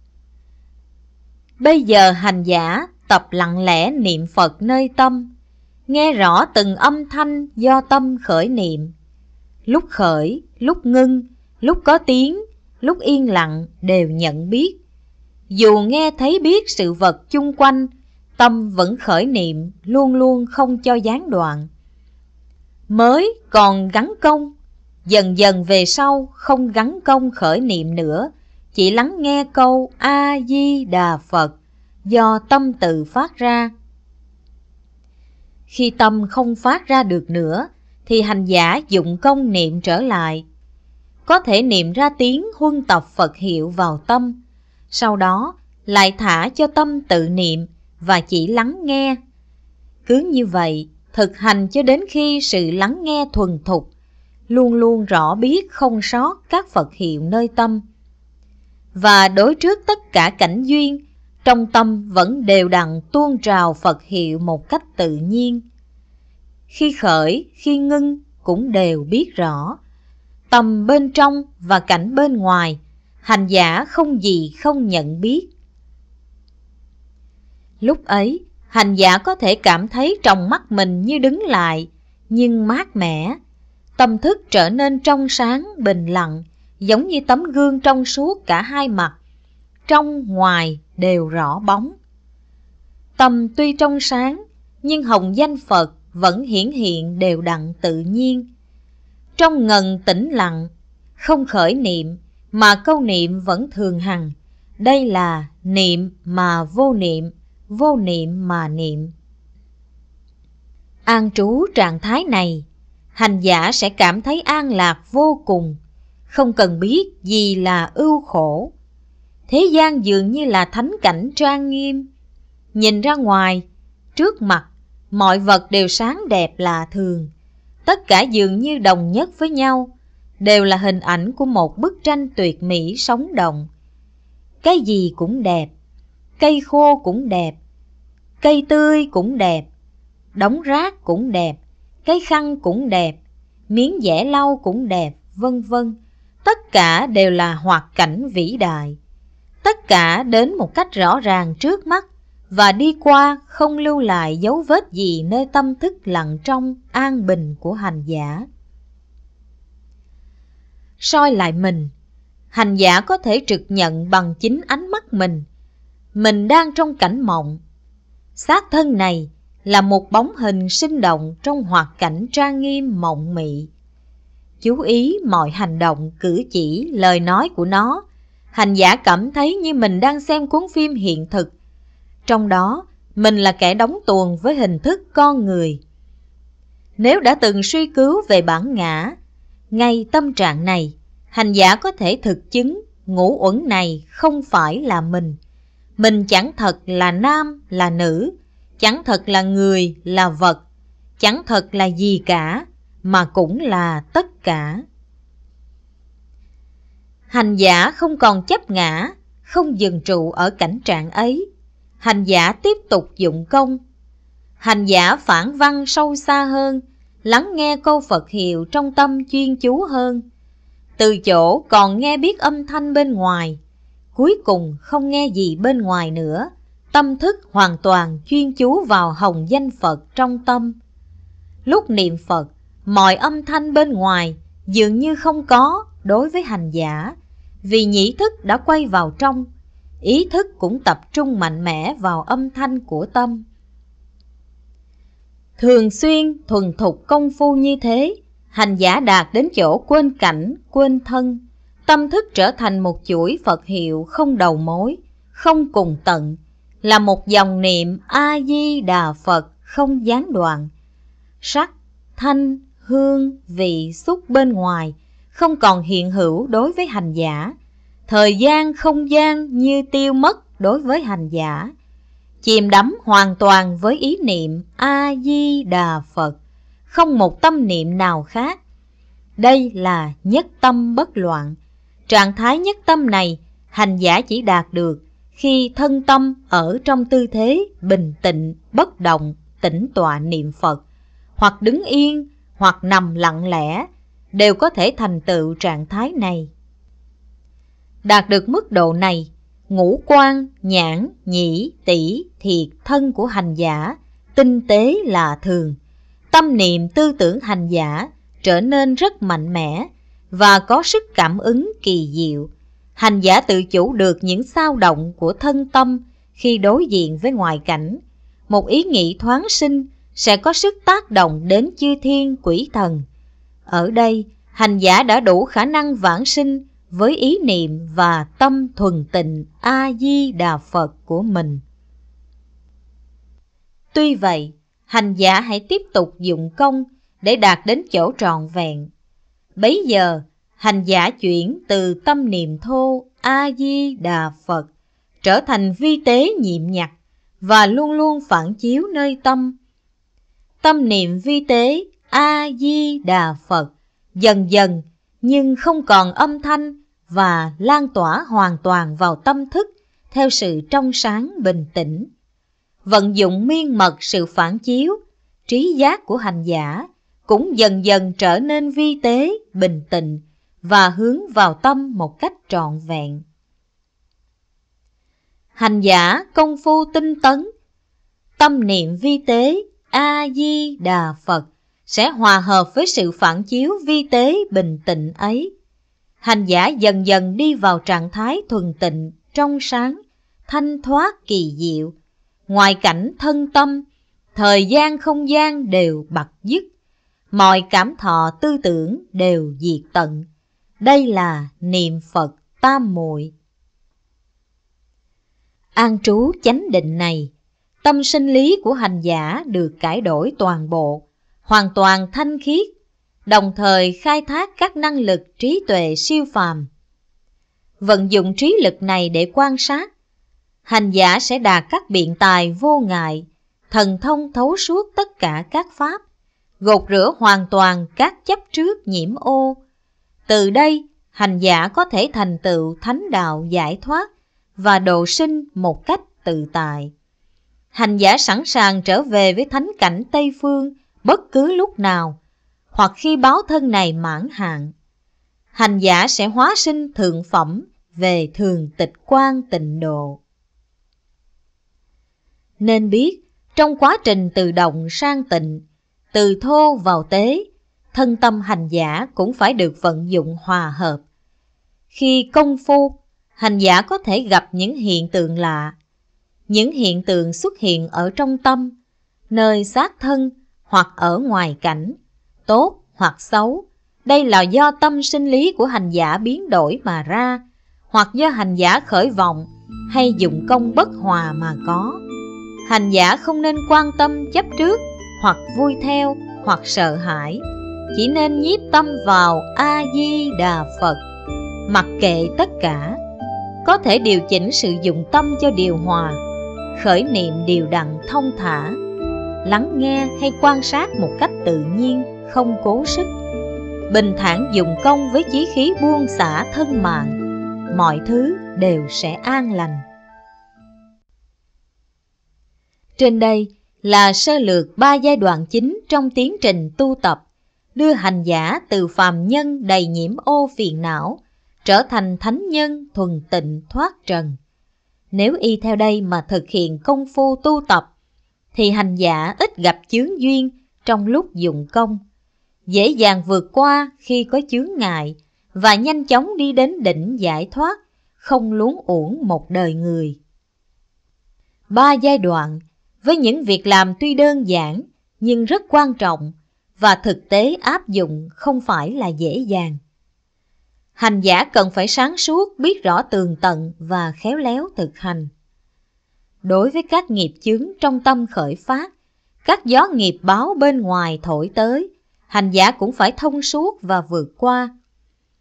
Bây giờ hành giả tập lặng lẽ niệm Phật nơi tâm, nghe rõ từng âm thanh do tâm khởi niệm. Lúc khởi, lúc ngưng, lúc có tiếng, lúc yên lặng đều nhận biết. Dù nghe thấy biết sự vật chung quanh, tâm vẫn khởi niệm, luôn luôn không cho gián đoạn. Mới còn gắn công, dần dần về sau không gắn công khởi niệm nữa, chỉ lắng nghe câu A-di-đà Phật do tâm tự phát ra. Khi tâm không phát ra được nữa, thì hành giả dụng công niệm trở lại. Có thể niệm ra tiếng huân tập Phật hiệu vào tâm, sau đó lại thả cho tâm tự niệm và chỉ lắng nghe. Cứ như vậy, thực hành cho đến khi sự lắng nghe thuần thục, luôn luôn rõ biết không sót các Phật hiệu nơi tâm. Và đối trước tất cả cảnh duyên, trong tâm vẫn đều đặn tuôn trào Phật hiệu một cách tự nhiên. Khi khởi, khi ngưng cũng đều biết rõ. Tâm bên trong và cảnh bên ngoài, hành giả không gì không nhận biết. Lúc ấy, hành giả có thể cảm thấy trong mắt mình như đứng lại, nhưng mát mẻ. Tâm thức trở nên trong sáng, bình lặng, giống như tấm gương trong suốt cả hai mặt, trong ngoài đều rõ bóng. Tâm tuy trong sáng, nhưng hồng danh Phật vẫn hiển hiện đều đặn tự nhiên. Trong ngần tĩnh lặng, không khởi niệm, mà câu niệm vẫn thường hằng. Đây là niệm mà vô niệm, vô niệm mà niệm. An trú trạng thái này, hành giả sẽ cảm thấy an lạc vô cùng, không cần biết gì là ưu khổ. Thế gian dường như là thánh cảnh trang nghiêm. Nhìn ra ngoài, trước mặt, mọi vật đều sáng đẹp lạ thường. Tất cả dường như đồng nhất với nhau, đều là hình ảnh của một bức tranh tuyệt mỹ sống động. Cái gì cũng đẹp, cây khô cũng đẹp, cây tươi cũng đẹp, đống rác cũng đẹp, cái khăn cũng đẹp, miếng vẽ lau cũng đẹp, vân vân. Tất cả đều là hoạt cảnh vĩ đại. Tất cả đến một cách rõ ràng trước mắt và đi qua không lưu lại dấu vết gì nơi tâm thức lặng trong an bình của hành giả. Soi lại mình, hành giả có thể trực nhận bằng chính ánh mắt mình đang trong cảnh mộng. Xác thân này là một bóng hình sinh động trong hoạt cảnh trang nghiêm mộng mị. Chú ý mọi hành động, cử chỉ, lời nói của nó, hành giả cảm thấy như mình đang xem cuốn phim hiện thực. Trong đó, mình là kẻ đóng tuồng với hình thức con người. Nếu đã từng suy cứu về bản ngã, ngay tâm trạng này, hành giả có thể thực chứng ngũ uẩn này không phải là mình. Mình chẳng thật là nam, là nữ, chẳng thật là người, là vật, chẳng thật là gì cả, mà cũng là tất cả. Hành giả không còn chấp ngã, không dừng trụ ở cảnh trạng ấy. Hành giả tiếp tục dụng công. Hành giả phản văn sâu xa hơn, lắng nghe câu Phật hiệu trong tâm chuyên chú hơn. Từ chỗ còn nghe biết âm thanh bên ngoài, cuối cùng không nghe gì bên ngoài nữa. Tâm thức hoàn toàn chuyên chú vào hồng danh Phật trong tâm. Lúc niệm Phật, mọi âm thanh bên ngoài dường như không có đối với hành giả, vì nhĩ thức đã quay vào trong, ý thức cũng tập trung mạnh mẽ vào âm thanh của tâm. Thường xuyên thuần thục công phu như thế, hành giả đạt đến chỗ quên cảnh, quên thân, tâm thức trở thành một chuỗi Phật hiệu không đầu mối, không cùng tận, là một dòng niệm A-di-đà Phật không gián đoạn. Sắc, thanh, hương, vị, xúc bên ngoài không còn hiện hữu đối với hành giả. Thời gian, không gian như tiêu mất đối với hành giả. Chìm đắm hoàn toàn với ý niệm A-di-đà Phật, không một tâm niệm nào khác. Đây là nhất tâm bất loạn. Trạng thái nhất tâm này, hành giả chỉ đạt được khi thân tâm ở trong tư thế bình tĩnh, bất động, tĩnh tọa niệm Phật, hoặc đứng yên, hoặc nằm lặng lẽ, đều có thể thành tựu trạng thái này. Đạt được mức độ này, ngũ quan, nhãn, nhĩ, tỷ, thiệt, thân của hành giả tinh tế lạ thường. Tâm niệm tư tưởng hành giả trở nên rất mạnh mẽ và có sức cảm ứng kỳ diệu. Hành giả tự chủ được những xao động của thân tâm khi đối diện với ngoại cảnh. Một ý nghĩ thoáng sinh sẽ có sức tác động đến chư thiên quỷ thần. Ở đây, hành giả đã đủ khả năng vãng sinh với ý niệm và tâm thuần tịnh A-di-đà Phật của mình. Tuy vậy, hành giả hãy tiếp tục dụng công để đạt đến chỗ trọn vẹn. Bấy giờ, hành giả chuyển từ tâm niệm thô A-di-đà Phật trở thành vi tế nhiệm nhặt và luôn luôn phản chiếu nơi tâm. Tâm niệm vi tế A-di-đà Phật dần dần nhưng không còn âm thanh và lan tỏa hoàn toàn vào tâm thức theo sự trong sáng bình tĩnh. Vận dụng miên mật sự phản chiếu, trí giác của hành giả cũng dần dần trở nên vi tế, bình tĩnh và hướng vào tâm một cách trọn vẹn. Hành giả công phu tinh tấn, tâm niệm vi tế A-di-đà Phật sẽ hòa hợp với sự phản chiếu vi tế bình tĩnh ấy. Hành giả dần dần đi vào trạng thái thuần tịnh, trong sáng, thanh thoát kỳ diệu. Ngoại cảnh thân tâm, thời gian không gian đều bặt dứt, mọi cảm thọ tư tưởng đều diệt tận. Đây là niệm Phật tam muội. An trú chánh định này, tâm sinh lý của hành giả được cải đổi toàn bộ, hoàn toàn thanh khiết, đồng thời khai thác các năng lực trí tuệ siêu phàm. Vận dụng trí lực này để quan sát, hành giả sẽ đạt các biện tài vô ngại, thần thông thấu suốt tất cả các pháp, gột rửa hoàn toàn các chấp trước nhiễm ô. Từ đây, hành giả có thể thành tựu thánh đạo giải thoát và độ sinh một cách tự tại. Hành giả sẵn sàng trở về với thánh cảnh Tây Phương bất cứ lúc nào, hoặc khi báo thân này mãn hạn. Hành giả sẽ hóa sinh thượng phẩm về thường tịch quan tịnh độ. Nên biết, trong quá trình từ động sang tịnh, từ thô vào tế, thân tâm hành giả cũng phải được vận dụng hòa hợp. Khi công phu, hành giả có thể gặp những hiện tượng lạ. Những hiện tượng xuất hiện ở trong tâm, nơi xác thân hoặc ở ngoài cảnh, tốt hoặc xấu. Đây là do tâm sinh lý của hành giả biến đổi mà ra, hoặc do hành giả khởi vọng hay dụng công bất hòa mà có. Hành giả không nên quan tâm chấp trước, hoặc vui theo, hoặc sợ hãi. Chỉ nên nhiếp tâm vào A-di-đà Phật, mặc kệ tất cả. Có thể điều chỉnh sự dụng tâm cho điều hòa, khởi niệm đều đặn thông thả, lắng nghe hay quan sát một cách tự nhiên, không cố sức. Bình thản dùng công với chí khí buông xả thân mạng, mọi thứ đều sẽ an lành. Trên đây là sơ lược 3 giai đoạn chính trong tiến trình tu tập, đưa hành giả từ phàm nhân đầy nhiễm ô phiền não trở thành thánh nhân thuần tịnh thoát trần. Nếu y theo đây mà thực hiện công phu tu tập, thì hành giả ít gặp chướng duyên trong lúc dụng công, dễ dàng vượt qua khi có chướng ngại và nhanh chóng đi đến đỉnh giải thoát, không luống uổng một đời người. 3 giai đoạn với những việc làm tuy đơn giản nhưng rất quan trọng và thực tế áp dụng không phải là dễ dàng. Hành giả cần phải sáng suốt, biết rõ tường tận và khéo léo thực hành. Đối với các nghiệp chướng trong tâm khởi phát, các gió nghiệp báo bên ngoài thổi tới, hành giả cũng phải thông suốt và vượt qua.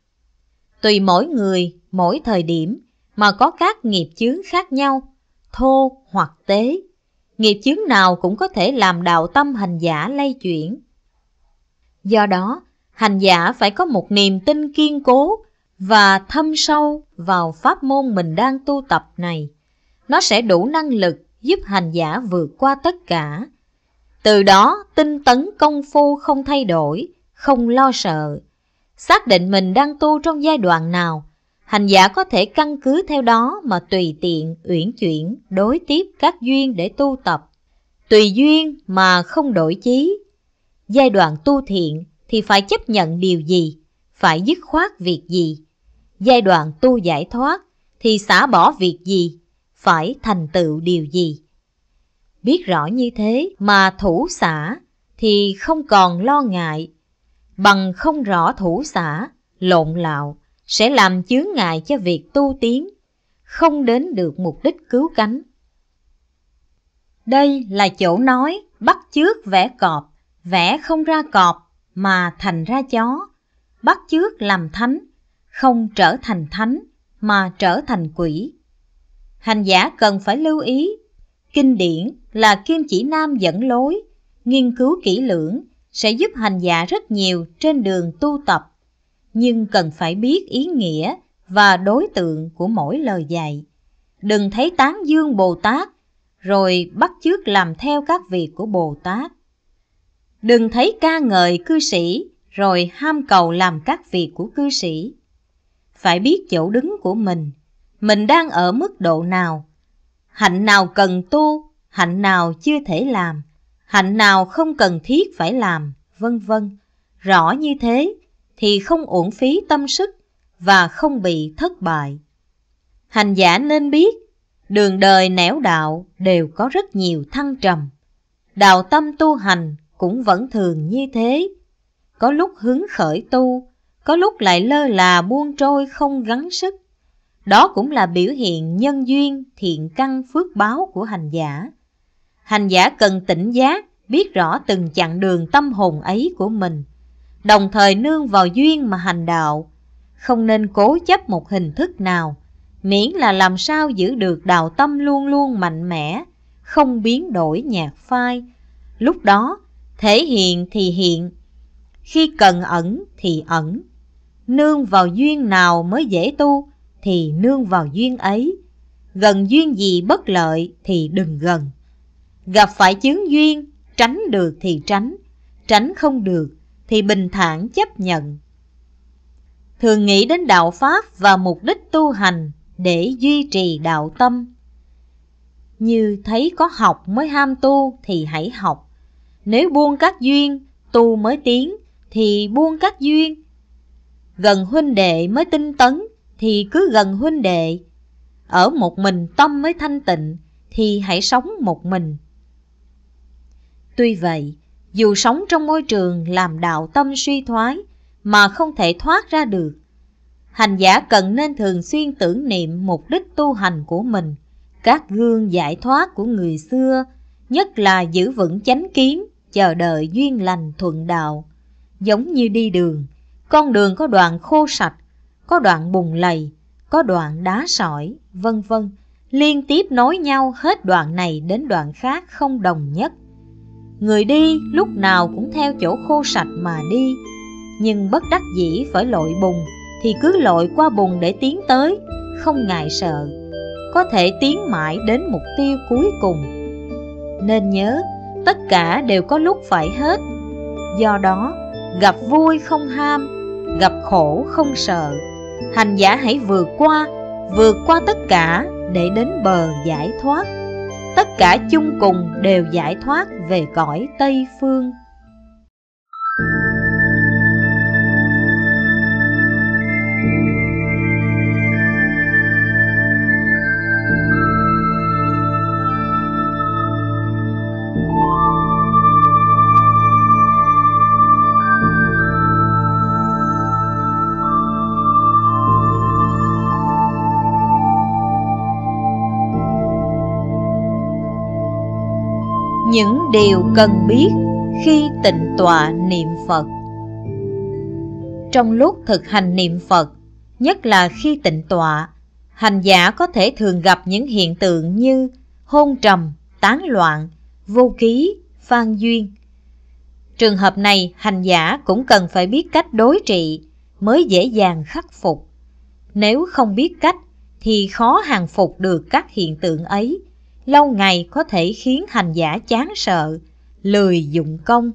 Tùy mỗi người, mỗi thời điểm mà có các nghiệp chướng khác nhau, thô hoặc tế. Nghiệp chướng nào cũng có thể làm đạo tâm hành giả lay chuyển. Do đó, hành giả phải có một niềm tin kiên cố và thâm sâu vào pháp môn mình đang tu tập này. Nó sẽ đủ năng lực giúp hành giả vượt qua tất cả. Từ đó, tinh tấn công phu không thay đổi, không lo sợ. Xác định mình đang tu trong giai đoạn nào, hành giả có thể căn cứ theo đó mà tùy tiện, uyển chuyển, đối tiếp các duyên để tu tập. Tùy duyên mà không đổi chí. Giai đoạn tu thiện thì phải chấp nhận điều gì, phải dứt khoát việc gì. Giai đoạn tu giải thoát thì xả bỏ việc gì, phải thành tựu điều gì. Biết rõ như thế mà thủ xả thì không còn lo ngại. Bằng không rõ thủ xả, lộn lạo sẽ làm chướng ngại cho việc tu tiến, không đến được mục đích cứu cánh. Đây là chỗ nói bắt chước vẽ cọp, vẽ không ra cọp mà thành ra chó. Bắt chước làm thánh, không trở thành thánh mà trở thành quỷ. Hành giả cần phải lưu ý, kinh điển là kim chỉ nam dẫn lối, nghiên cứu kỹ lưỡng sẽ giúp hành giả rất nhiều trên đường tu tập, nhưng cần phải biết ý nghĩa và đối tượng của mỗi lời dạy. Đừng thấy tán dương Bồ Tát rồi bắt chước làm theo các việc của Bồ Tát. Đừng thấy ca ngợi cư sĩ rồi ham cầu làm các việc của cư sĩ. Phải biết chỗ đứng của mình đang ở mức độ nào, hạnh nào cần tu, hạnh nào chưa thể làm, hạnh nào không cần thiết phải làm, vân vân. Rõ như thế thì không uổng phí tâm sức và không bị thất bại. Hành giả nên biết, đường đời nẻo đạo đều có rất nhiều thăng trầm. Đạo tâm tu hành cũng vẫn thường như thế. Có lúc hứng khởi tu, có lúc lại lơ là buông trôi không gắng sức. Đó cũng là biểu hiện nhân duyên, thiện căn, phước báo của hành giả. Hành giả cần tỉnh giác, biết rõ từng chặng đường tâm hồn ấy của mình, đồng thời nương vào duyên mà hành đạo. Không nên cố chấp một hình thức nào, miễn là làm sao giữ được đạo tâm luôn luôn mạnh mẽ, không biến đổi nhạt phai. Lúc đó, thể hiện thì hiện, khi cần ẩn thì ẩn. Nương vào duyên nào mới dễ tu thì nương vào duyên ấy. Gần duyên gì bất lợi thì đừng gần. Gặp phải chướng duyên, tránh được thì tránh, tránh không được thì bình thản chấp nhận. Thường nghĩ đến đạo pháp và mục đích tu hành để duy trì đạo tâm. Như thấy có học mới ham tu thì hãy học. Nếu buông các duyên, tu mới tiến thì buông các duyên. Gần huynh đệ mới tinh tấn thì cứ gần huynh đệ. Ở một mình tâm mới thanh tịnh thì hãy sống một mình. Tuy vậy, dù sống trong môi trường làm đạo tâm suy thoái mà không thể thoát ra được, hành giả cần nên thường xuyên tưởng niệm mục đích tu hành của mình, các gương giải thoát của người xưa, nhất là giữ vững chánh kiến, chờ đợi duyên lành thuận đạo. Giống như đi đường, con đường có đoạn khô sạch, có đoạn bùn lầy, có đoạn đá sỏi, vân vân, liên tiếp nối nhau hết đoạn này đến đoạn khác không đồng nhất. Người đi lúc nào cũng theo chỗ khô sạch mà đi, nhưng bất đắc dĩ phải lội bùn thì cứ lội qua bùn để tiến tới, không ngại sợ, có thể tiến mãi đến mục tiêu cuối cùng. Nên nhớ, tất cả đều có lúc phải hết. Do đó, gặp vui không ham, gặp khổ không sợ. Hành giả hãy vượt qua tất cả để đến bờ giải thoát. Tất cả chung cùng đều giải thoát về cõi Tây Phương. Những điều cần biết khi tịnh tọa niệm Phật. Trong lúc thực hành niệm Phật, Nhất là khi tịnh tọa, hành giả có thể thường gặp những hiện tượng như hôn trầm, tán loạn, vô ký, phan duyên. Trường hợp này, hành giả cũng cần phải biết cách đối trị mới dễ dàng khắc phục. Nếu không biết cách thì khó hàng phục được các hiện tượng ấy, lâu ngày có thể khiến hành giả chán sợ, lười dụng công.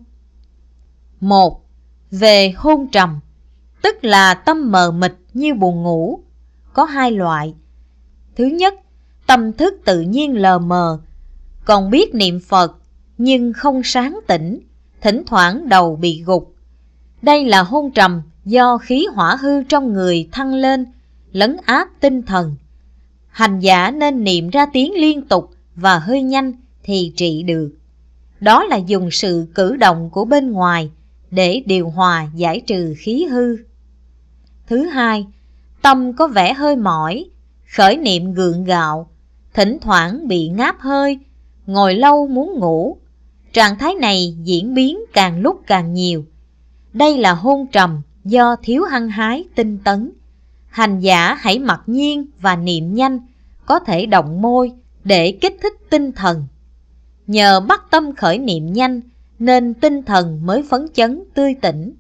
1. Về hôn trầm, tức là tâm mờ mịt như buồn ngủ, có hai loại. Thứ nhất, tâm thức tự nhiên lờ mờ, còn biết niệm Phật nhưng không sáng tỉnh, thỉnh thoảng đầu bị gục. Đây là hôn trầm do khí hỏa hư trong người thăng lên, lấn áp tinh thần. Hành giả nên niệm ra tiếng liên tục và hơi nhanh thì trị được. Đó là dùng sự cử động của bên ngoài để điều hòa giải trừ khí hư. Thứ hai, tâm có vẻ hơi mỏi, khởi niệm gượng gạo, thỉnh thoảng bị ngáp hơi, ngồi lâu muốn ngủ. Trạng thái này diễn biến càng lúc càng nhiều. Đây là hôn trầm do thiếu hăng hái tinh tấn. Hành giả hãy mặc nhiên và niệm nhanh, có thể động môi để kích thích tinh thần. Nhờ bắt tâm khởi niệm nhanh nên tinh thần mới phấn chấn tươi tỉnh.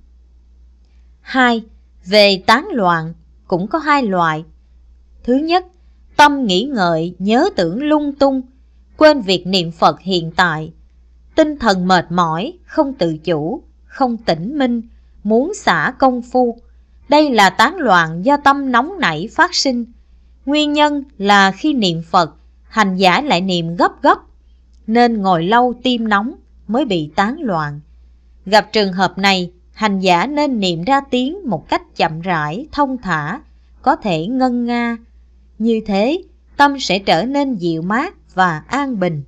2. Về tán loạn cũng có hai loại. Thứ nhất, tâm nghĩ ngợi, nhớ tưởng lung tung, quên việc niệm Phật hiện tại. Tinh thần mệt mỏi, không tự chủ, không tĩnh minh, muốn xả công phu. Đây là tán loạn do tâm nóng nảy phát sinh. Nguyên nhân là khi niệm Phật, hành giả lại niệm gấp gấp, nên ngồi lâu tim nóng mới bị tán loạn. Gặp trường hợp này, hành giả nên niệm ra tiếng một cách chậm rãi, thông thả, có thể ngân nga. Như thế, tâm sẽ trở nên dịu mát và an bình.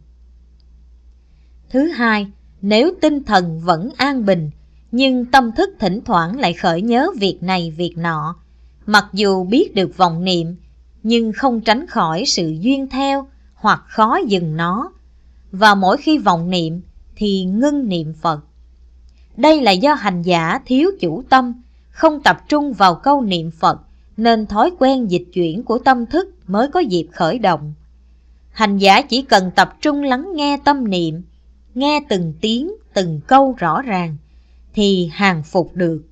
Thứ hai, nếu tinh thần vẫn an bình, nhưng tâm thức thỉnh thoảng lại khởi nhớ việc này việc nọ, mặc dù biết được vọng niệm, nhưng không tránh khỏi sự duyên theo hoặc khó dừng nó. Và mỗi khi vọng niệm thì ngưng niệm Phật. Đây là do hành giả thiếu chủ tâm, không tập trung vào câu niệm Phật, nên thói quen dịch chuyển của tâm thức mới có dịp khởi động. Hành giả chỉ cần tập trung lắng nghe tâm niệm, nghe từng tiếng, từng câu rõ ràng, thì hàng phục được.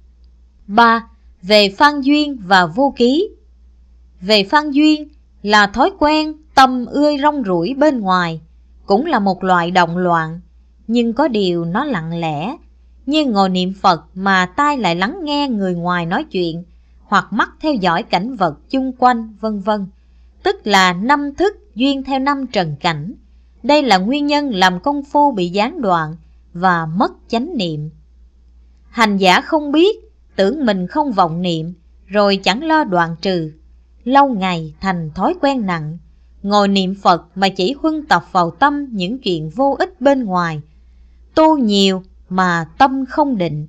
3. Về phan duyên và vô ký. Về phan duyên là thói quen tâm ươi rong ruổi bên ngoài, cũng là một loại động loạn, nhưng có điều nó lặng lẽ, như ngồi niệm Phật mà tai lại lắng nghe người ngoài nói chuyện, hoặc mắt theo dõi cảnh vật chung quanh, vân vân, tức là năm thức duyên theo năm trần cảnh. Đây là nguyên nhân làm công phu bị gián đoạn và mất chánh niệm. Hành giả không biết, tưởng mình không vọng niệm, rồi chẳng lo đoạn trừ. Lâu ngày thành thói quen nặng, ngồi niệm Phật mà chỉ huân tập vào tâm những chuyện vô ích bên ngoài, tu nhiều mà tâm không định.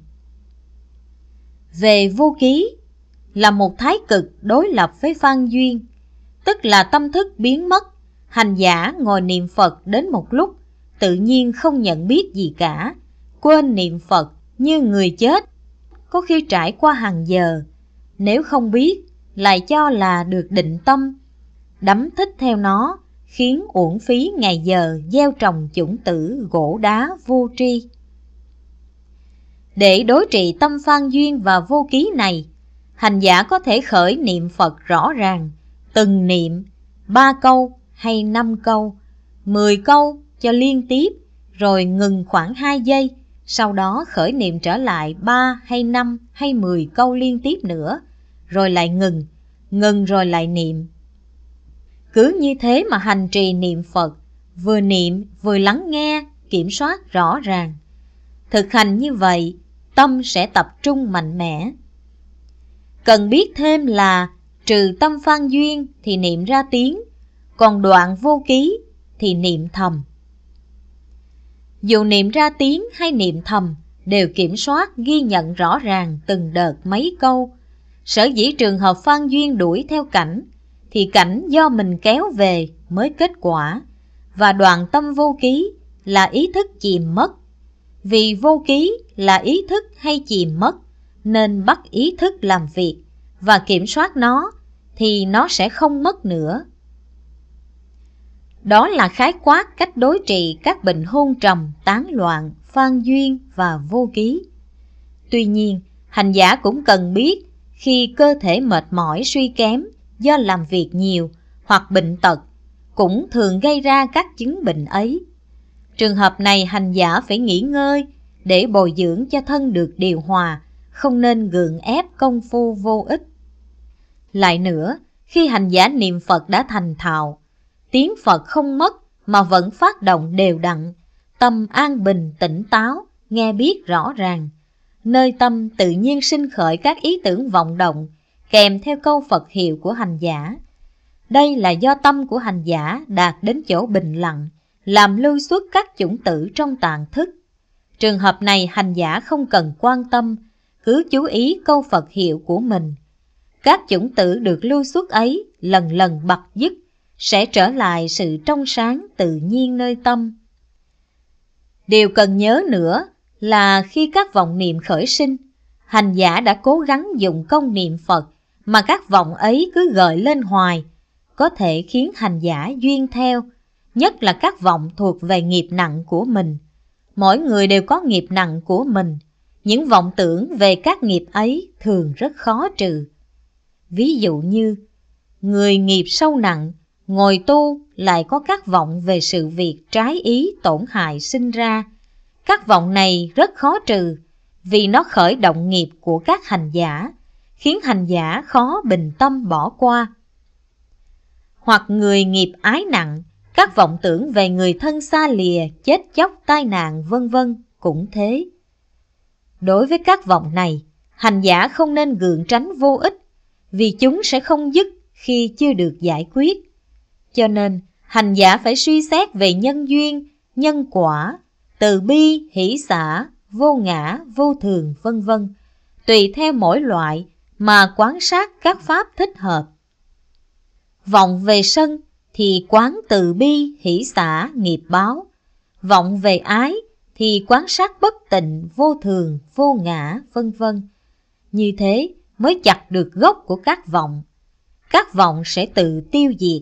Về vô ký là một thái cực đối lập với phan duyên, tức là tâm thức biến mất. Hành giả ngồi niệm Phật đến một lúc, tự nhiên không nhận biết gì cả, quên niệm Phật như người chết, có khi trải qua hàng giờ. Nếu không biết, lại cho là được định tâm, đắm thích theo nó, khiến uổng phí ngày giờ gieo trồng chủng tử gỗ đá vô tri. Để đối trị tâm phan duyên và vô ký này, hành giả có thể khởi niệm Phật rõ ràng, từng niệm 3 câu hay 5 câu, 10 câu cho liên tiếp, rồi ngừng khoảng 2 giây, sau đó khởi niệm trở lại 3 hay 5 hay 10 câu liên tiếp nữa, rồi lại ngừng rồi lại niệm. Cứ như thế mà hành trì niệm Phật, vừa niệm vừa lắng nghe, kiểm soát rõ ràng. Thực hành như vậy, tâm sẽ tập trung mạnh mẽ. Cần biết thêm là trừ tâm phan duyên thì niệm ra tiếng, còn đoạn vô ký thì niệm thầm. Dù niệm ra tiếng hay niệm thầm đều kiểm soát ghi nhận rõ ràng từng đợt mấy câu. Sở dĩ trường hợp phan duyên đuổi theo cảnh thì cảnh do mình kéo về mới kết quả, và đoạn tâm vô ký là ý thức chìm mất. Vì vô ký là ý thức hay chìm mất nên bắt ý thức làm việc và kiểm soát nó thì nó sẽ không mất nữa. Đó là khái quát cách đối trị các bệnh hôn trầm, tán loạn, phan duyên và vô ký. Tuy nhiên, hành giả cũng cần biết khi cơ thể mệt mỏi suy kém do làm việc nhiều hoặc bệnh tật cũng thường gây ra các chứng bệnh ấy. Trường hợp này hành giả phải nghỉ ngơi để bồi dưỡng cho thân được điều hòa, không nên gượng ép công phu vô ích. Lại nữa, khi hành giả niệm Phật đã thành thạo, tiếng Phật không mất mà vẫn phát động đều đặn, tâm an bình tỉnh táo, nghe biết rõ ràng. Nơi tâm tự nhiên sinh khởi các ý tưởng vọng động, kèm theo câu Phật hiệu của hành giả. Đây là do tâm của hành giả đạt đến chỗ bình lặng, làm lưu xuất các chủng tử trong tạng thức. Trường hợp này hành giả không cần quan tâm, cứ chú ý câu Phật hiệu của mình. Các chủng tử được lưu xuất ấy lần lần bật dứt, sẽ trở lại sự trong sáng tự nhiên nơi tâm. Điều cần nhớ nữa là khi các vọng niệm khởi sinh, hành giả đã cố gắng dùng công niệm Phật mà các vọng ấy cứ gợi lên hoài, có thể khiến hành giả duyên theo, nhất là các vọng thuộc về nghiệp nặng của mình. Mỗi người đều có nghiệp nặng của mình, những vọng tưởng về các nghiệp ấy thường rất khó trừ. Ví dụ như, người nghiệp sâu nặng, ngồi tu lại có các vọng về sự việc trái ý tổn hại sinh ra. Các vọng này rất khó trừ vì nó khởi động nghiệp của các hành giả, khiến hành giả khó bình tâm bỏ qua. Hoặc người nghiệp ái nặng, các vọng tưởng về người thân xa lìa, chết chóc, tai nạn vân vân cũng thế. Đối với các vọng này, hành giả không nên gượng tránh vô ích, vì chúng sẽ không dứt khi chưa được giải quyết. Cho nên, hành giả phải suy xét về nhân duyên, nhân quả, từ bi, hỷ xả, vô ngã, vô thường vân vân, tùy theo mỗi loại mà quán sát các pháp thích hợp. Vọng về sân thì quán từ bi, hỷ xả, nghiệp báo. Vọng về ái thì quán sát bất tịnh, vô thường, vô ngã vân vân. Như thế mới chặt được gốc của các vọng. Các vọng sẽ tự tiêu diệt.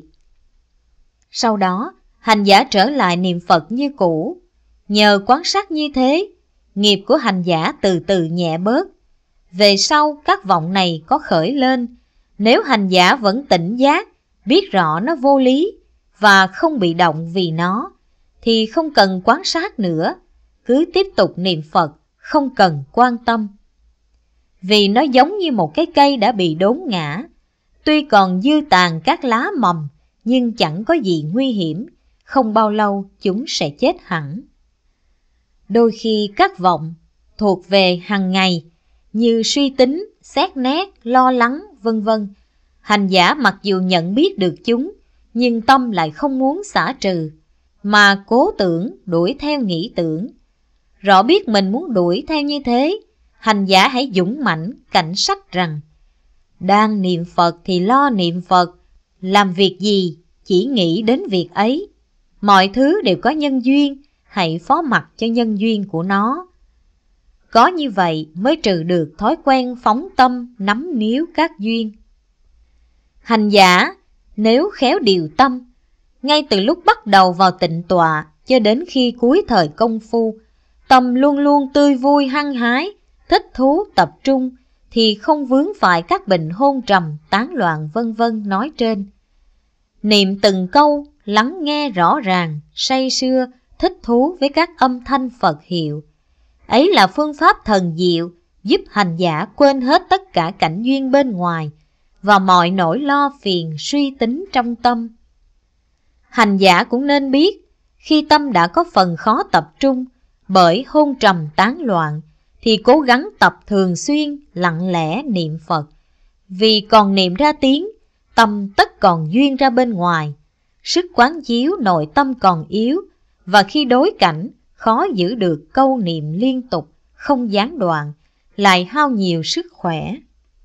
Sau đó, hành giả trở lại niệm Phật như cũ. Nhờ quán sát như thế, nghiệp của hành giả từ từ nhẹ bớt. Về sau các vọng này có khởi lên, nếu hành giả vẫn tỉnh giác, biết rõ nó vô lý và không bị động vì nó, thì không cần quán sát nữa, cứ tiếp tục niệm Phật, không cần quan tâm. Vì nó giống như một cái cây đã bị đốn ngã, tuy còn dư tàn các lá mầm, nhưng chẳng có gì nguy hiểm, không bao lâu chúng sẽ chết hẳn. Đôi khi các vọng thuộc về hàng ngày như suy tính, xét nét, lo lắng vân vân, hành giả mặc dù nhận biết được chúng, nhưng tâm lại không muốn xả trừ, mà cố tưởng đuổi theo nghĩ tưởng. Rõ biết mình muốn đuổi theo như thế, hành giả hãy dũng mãnh cảnh sách rằng: đang niệm Phật thì lo niệm Phật, làm việc gì chỉ nghĩ đến việc ấy. Mọi thứ đều có nhân duyên, hãy phó mặc cho nhân duyên của nó. Có như vậy mới trừ được thói quen phóng tâm nắm níu các duyên. Hành giả nếu khéo điều tâm, ngay từ lúc bắt đầu vào tịnh tọa cho đến khi cuối thời công phu, tâm luôn luôn tươi vui hăng hái, thích thú tập trung, thì không vướng phải các bệnh hôn trầm, tán loạn vân vân nói trên. Niệm từng câu, lắng nghe rõ ràng, say sưa, thích thú với các âm thanh Phật hiệu. Ấy là phương pháp thần diệu, giúp hành giả quên hết tất cả cảnh duyên bên ngoài và mọi nỗi lo phiền suy tính trong tâm. Hành giả cũng nên biết, khi tâm đã có phần khó tập trung bởi hôn trầm tán loạn, thì cố gắng tập thường xuyên lặng lẽ niệm Phật. Vì còn niệm ra tiếng, tâm tất còn duyên ra bên ngoài, sức quán chiếu nội tâm còn yếu, và khi đối cảnh khó giữ được câu niệm liên tục, không gián đoạn, lại hao nhiều sức khỏe.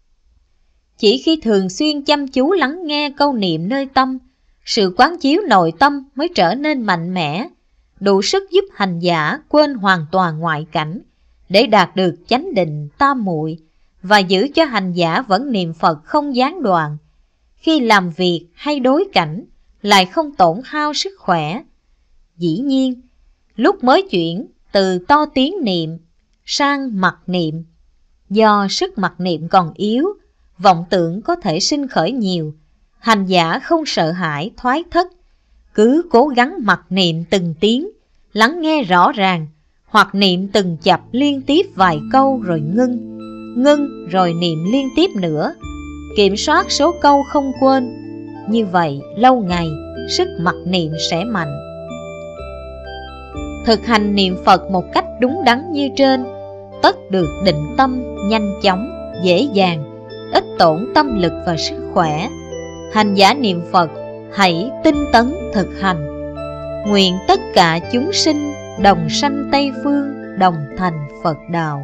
Chỉ khi thường xuyên chăm chú lắng nghe câu niệm nơi tâm, sự quán chiếu nội tâm mới trở nên mạnh mẽ, đủ sức giúp hành giả quên hoàn toàn ngoại cảnh, để đạt được chánh định tam muội và giữ cho hành giả vẫn niệm Phật không gián đoạn. Khi làm việc hay đối cảnh lại không tổn hao sức khỏe. Dĩ nhiên, lúc mới chuyển từ to tiếng niệm sang mặc niệm, do sức mặc niệm còn yếu, vọng tưởng có thể sinh khởi nhiều. Hành giả không sợ hãi thoái thất, cứ cố gắng mặc niệm từng tiếng, lắng nghe rõ ràng, hoặc niệm từng chập liên tiếp vài câu rồi ngưng rồi niệm liên tiếp nữa, kiểm soát số câu không quên. Như vậy lâu ngày sức mặc niệm sẽ mạnh. Thực hành niệm Phật một cách đúng đắn như trên, tất được định tâm nhanh chóng, dễ dàng, ít tổn tâm lực và sức khỏe. Hành giả niệm Phật hãy tinh tấn thực hành. Nguyện tất cả chúng sinh đồng sanh Tây Phương, đồng thành Phật đạo.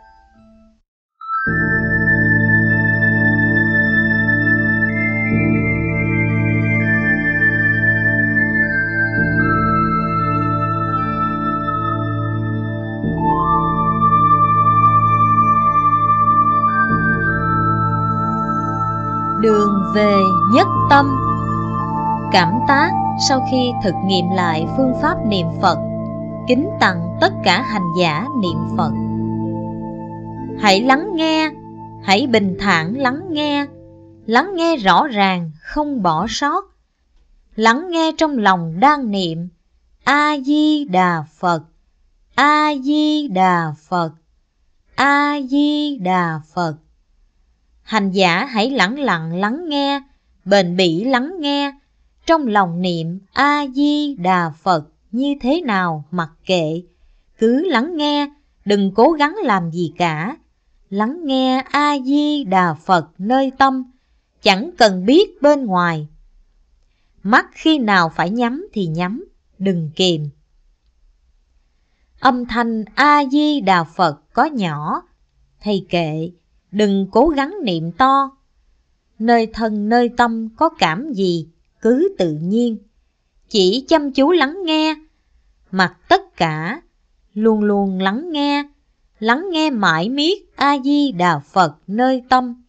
Đường về nhất tâm. Cảm tác sau khi thực nghiệm lại phương pháp niệm Phật, kính tặng tất cả hành giả niệm Phật. Hãy lắng nghe, hãy bình thản lắng nghe rõ ràng, không bỏ sót. Lắng nghe trong lòng đang niệm A-di-đà Phật, A-di-đà Phật, A-di-đà Phật. Hành giả hãy lẳng lặng lắng nghe, bền bỉ lắng nghe, trong lòng niệm A-di-đà Phật như thế nào mặc kệ, cứ lắng nghe, đừng cố gắng làm gì cả. Lắng nghe A-di-đà Phật nơi tâm, chẳng cần biết bên ngoài. Mắt khi nào phải nhắm thì nhắm, đừng kìm. Âm thanh A-di-đà Phật có nhỏ, thầy kệ, đừng cố gắng niệm to. Nơi thân nơi tâm có cảm gì, cứ tự nhiên. Chỉ chăm chú lắng nghe, mặc tất cả, luôn luôn lắng nghe mãi miết A-di-đà Phật nơi tâm.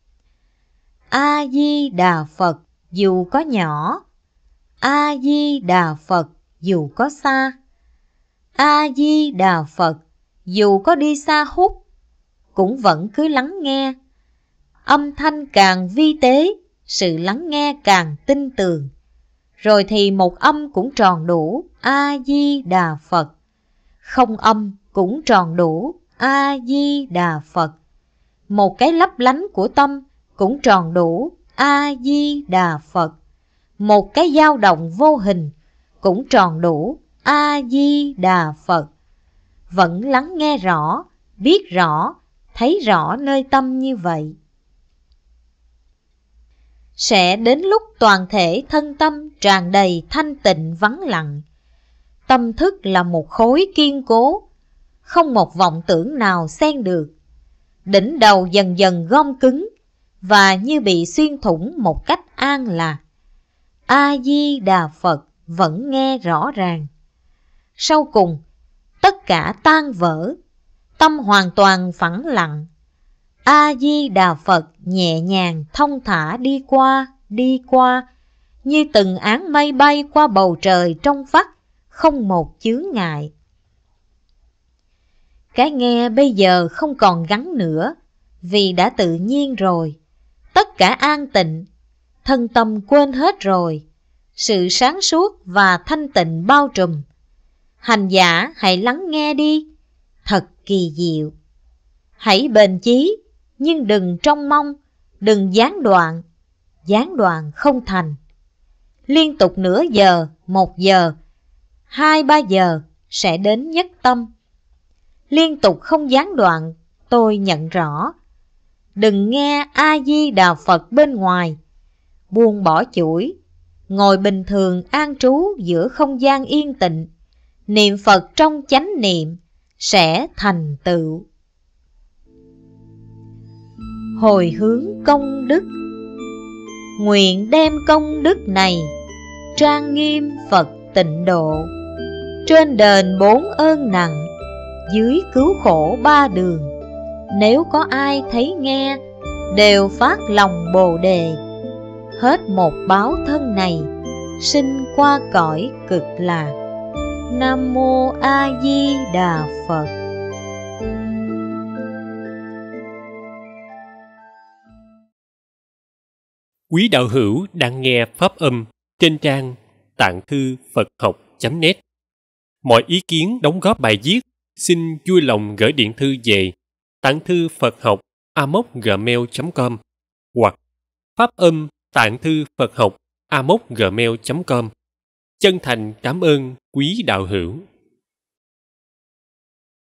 A-di-đà Phật dù có nhỏ, A-di-đà Phật dù có xa, A-di-đà Phật dù có đi xa hút, cũng vẫn cứ lắng nghe. Âm thanh càng vi tế, sự lắng nghe càng tinh tường. Rồi thì một âm cũng tròn đủ A-di-đà Phật, không âm cũng tròn đủ A-di-đà Phật. Một cái lấp lánh của tâm cũng tròn đủ A-di-đà Phật. Một cái dao động vô hình cũng tròn đủ A-di-đà Phật. Vẫn lắng nghe rõ, biết rõ, thấy rõ nơi tâm như vậy. Sẽ đến lúc toàn thể thân tâm tràn đầy thanh tịnh vắng lặng. Tâm thức là một khối kiên cố, không một vọng tưởng nào xen được. Đỉnh đầu dần dần gom cứng và như bị xuyên thủng một cách an lạc. A-di-đà Phật vẫn nghe rõ ràng. Sau cùng, tất cả tan vỡ, tâm hoàn toàn phẳng lặng. A-di-đà Phật nhẹ nhàng thông thả đi qua, như từng áng mây bay qua bầu trời trong vắt, không một chướng ngại. Cái nghe bây giờ không còn gắn nữa, vì đã tự nhiên rồi. Tất cả an tịnh, thân tâm quên hết rồi. Sự sáng suốt và thanh tịnh bao trùm. Hành giả hãy lắng nghe đi, thật kỳ diệu. Hãy bền chí, nhưng đừng trông mong, đừng gián đoạn không thành. Liên tục nửa giờ, 1 giờ, 2-3 giờ sẽ đến nhất tâm. Liên tục không gián đoạn, tôi nhận rõ. Đừng nghe A-di-đà Phật bên ngoài, buông bỏ chuỗi, ngồi bình thường an trú giữa không gian yên tịnh, niệm Phật trong chánh niệm sẽ thành tựu. Hồi hướng công đức. Nguyện đem công đức này trang nghiêm Phật tịnh độ, trên đền 4 ơn nặng, dưới cứu khổ 3 đường, nếu có ai thấy nghe, đều phát lòng Bồ Đề. Hết một báo thân này, sinh qua cõi Cực Lạc. Nam Mô A Di Đà Phật. Quý đạo hữu đang nghe pháp âm trên trang tạng thư Phật học.net. Mọi ý kiến đóng góp bài viết xin vui lòng gửi điện thư về tạng thư Phật học amos@gmail.com hoặc pháp âm tạng thư Phật học amos@gmail.com. Chân thành cảm ơn quý đạo hữu.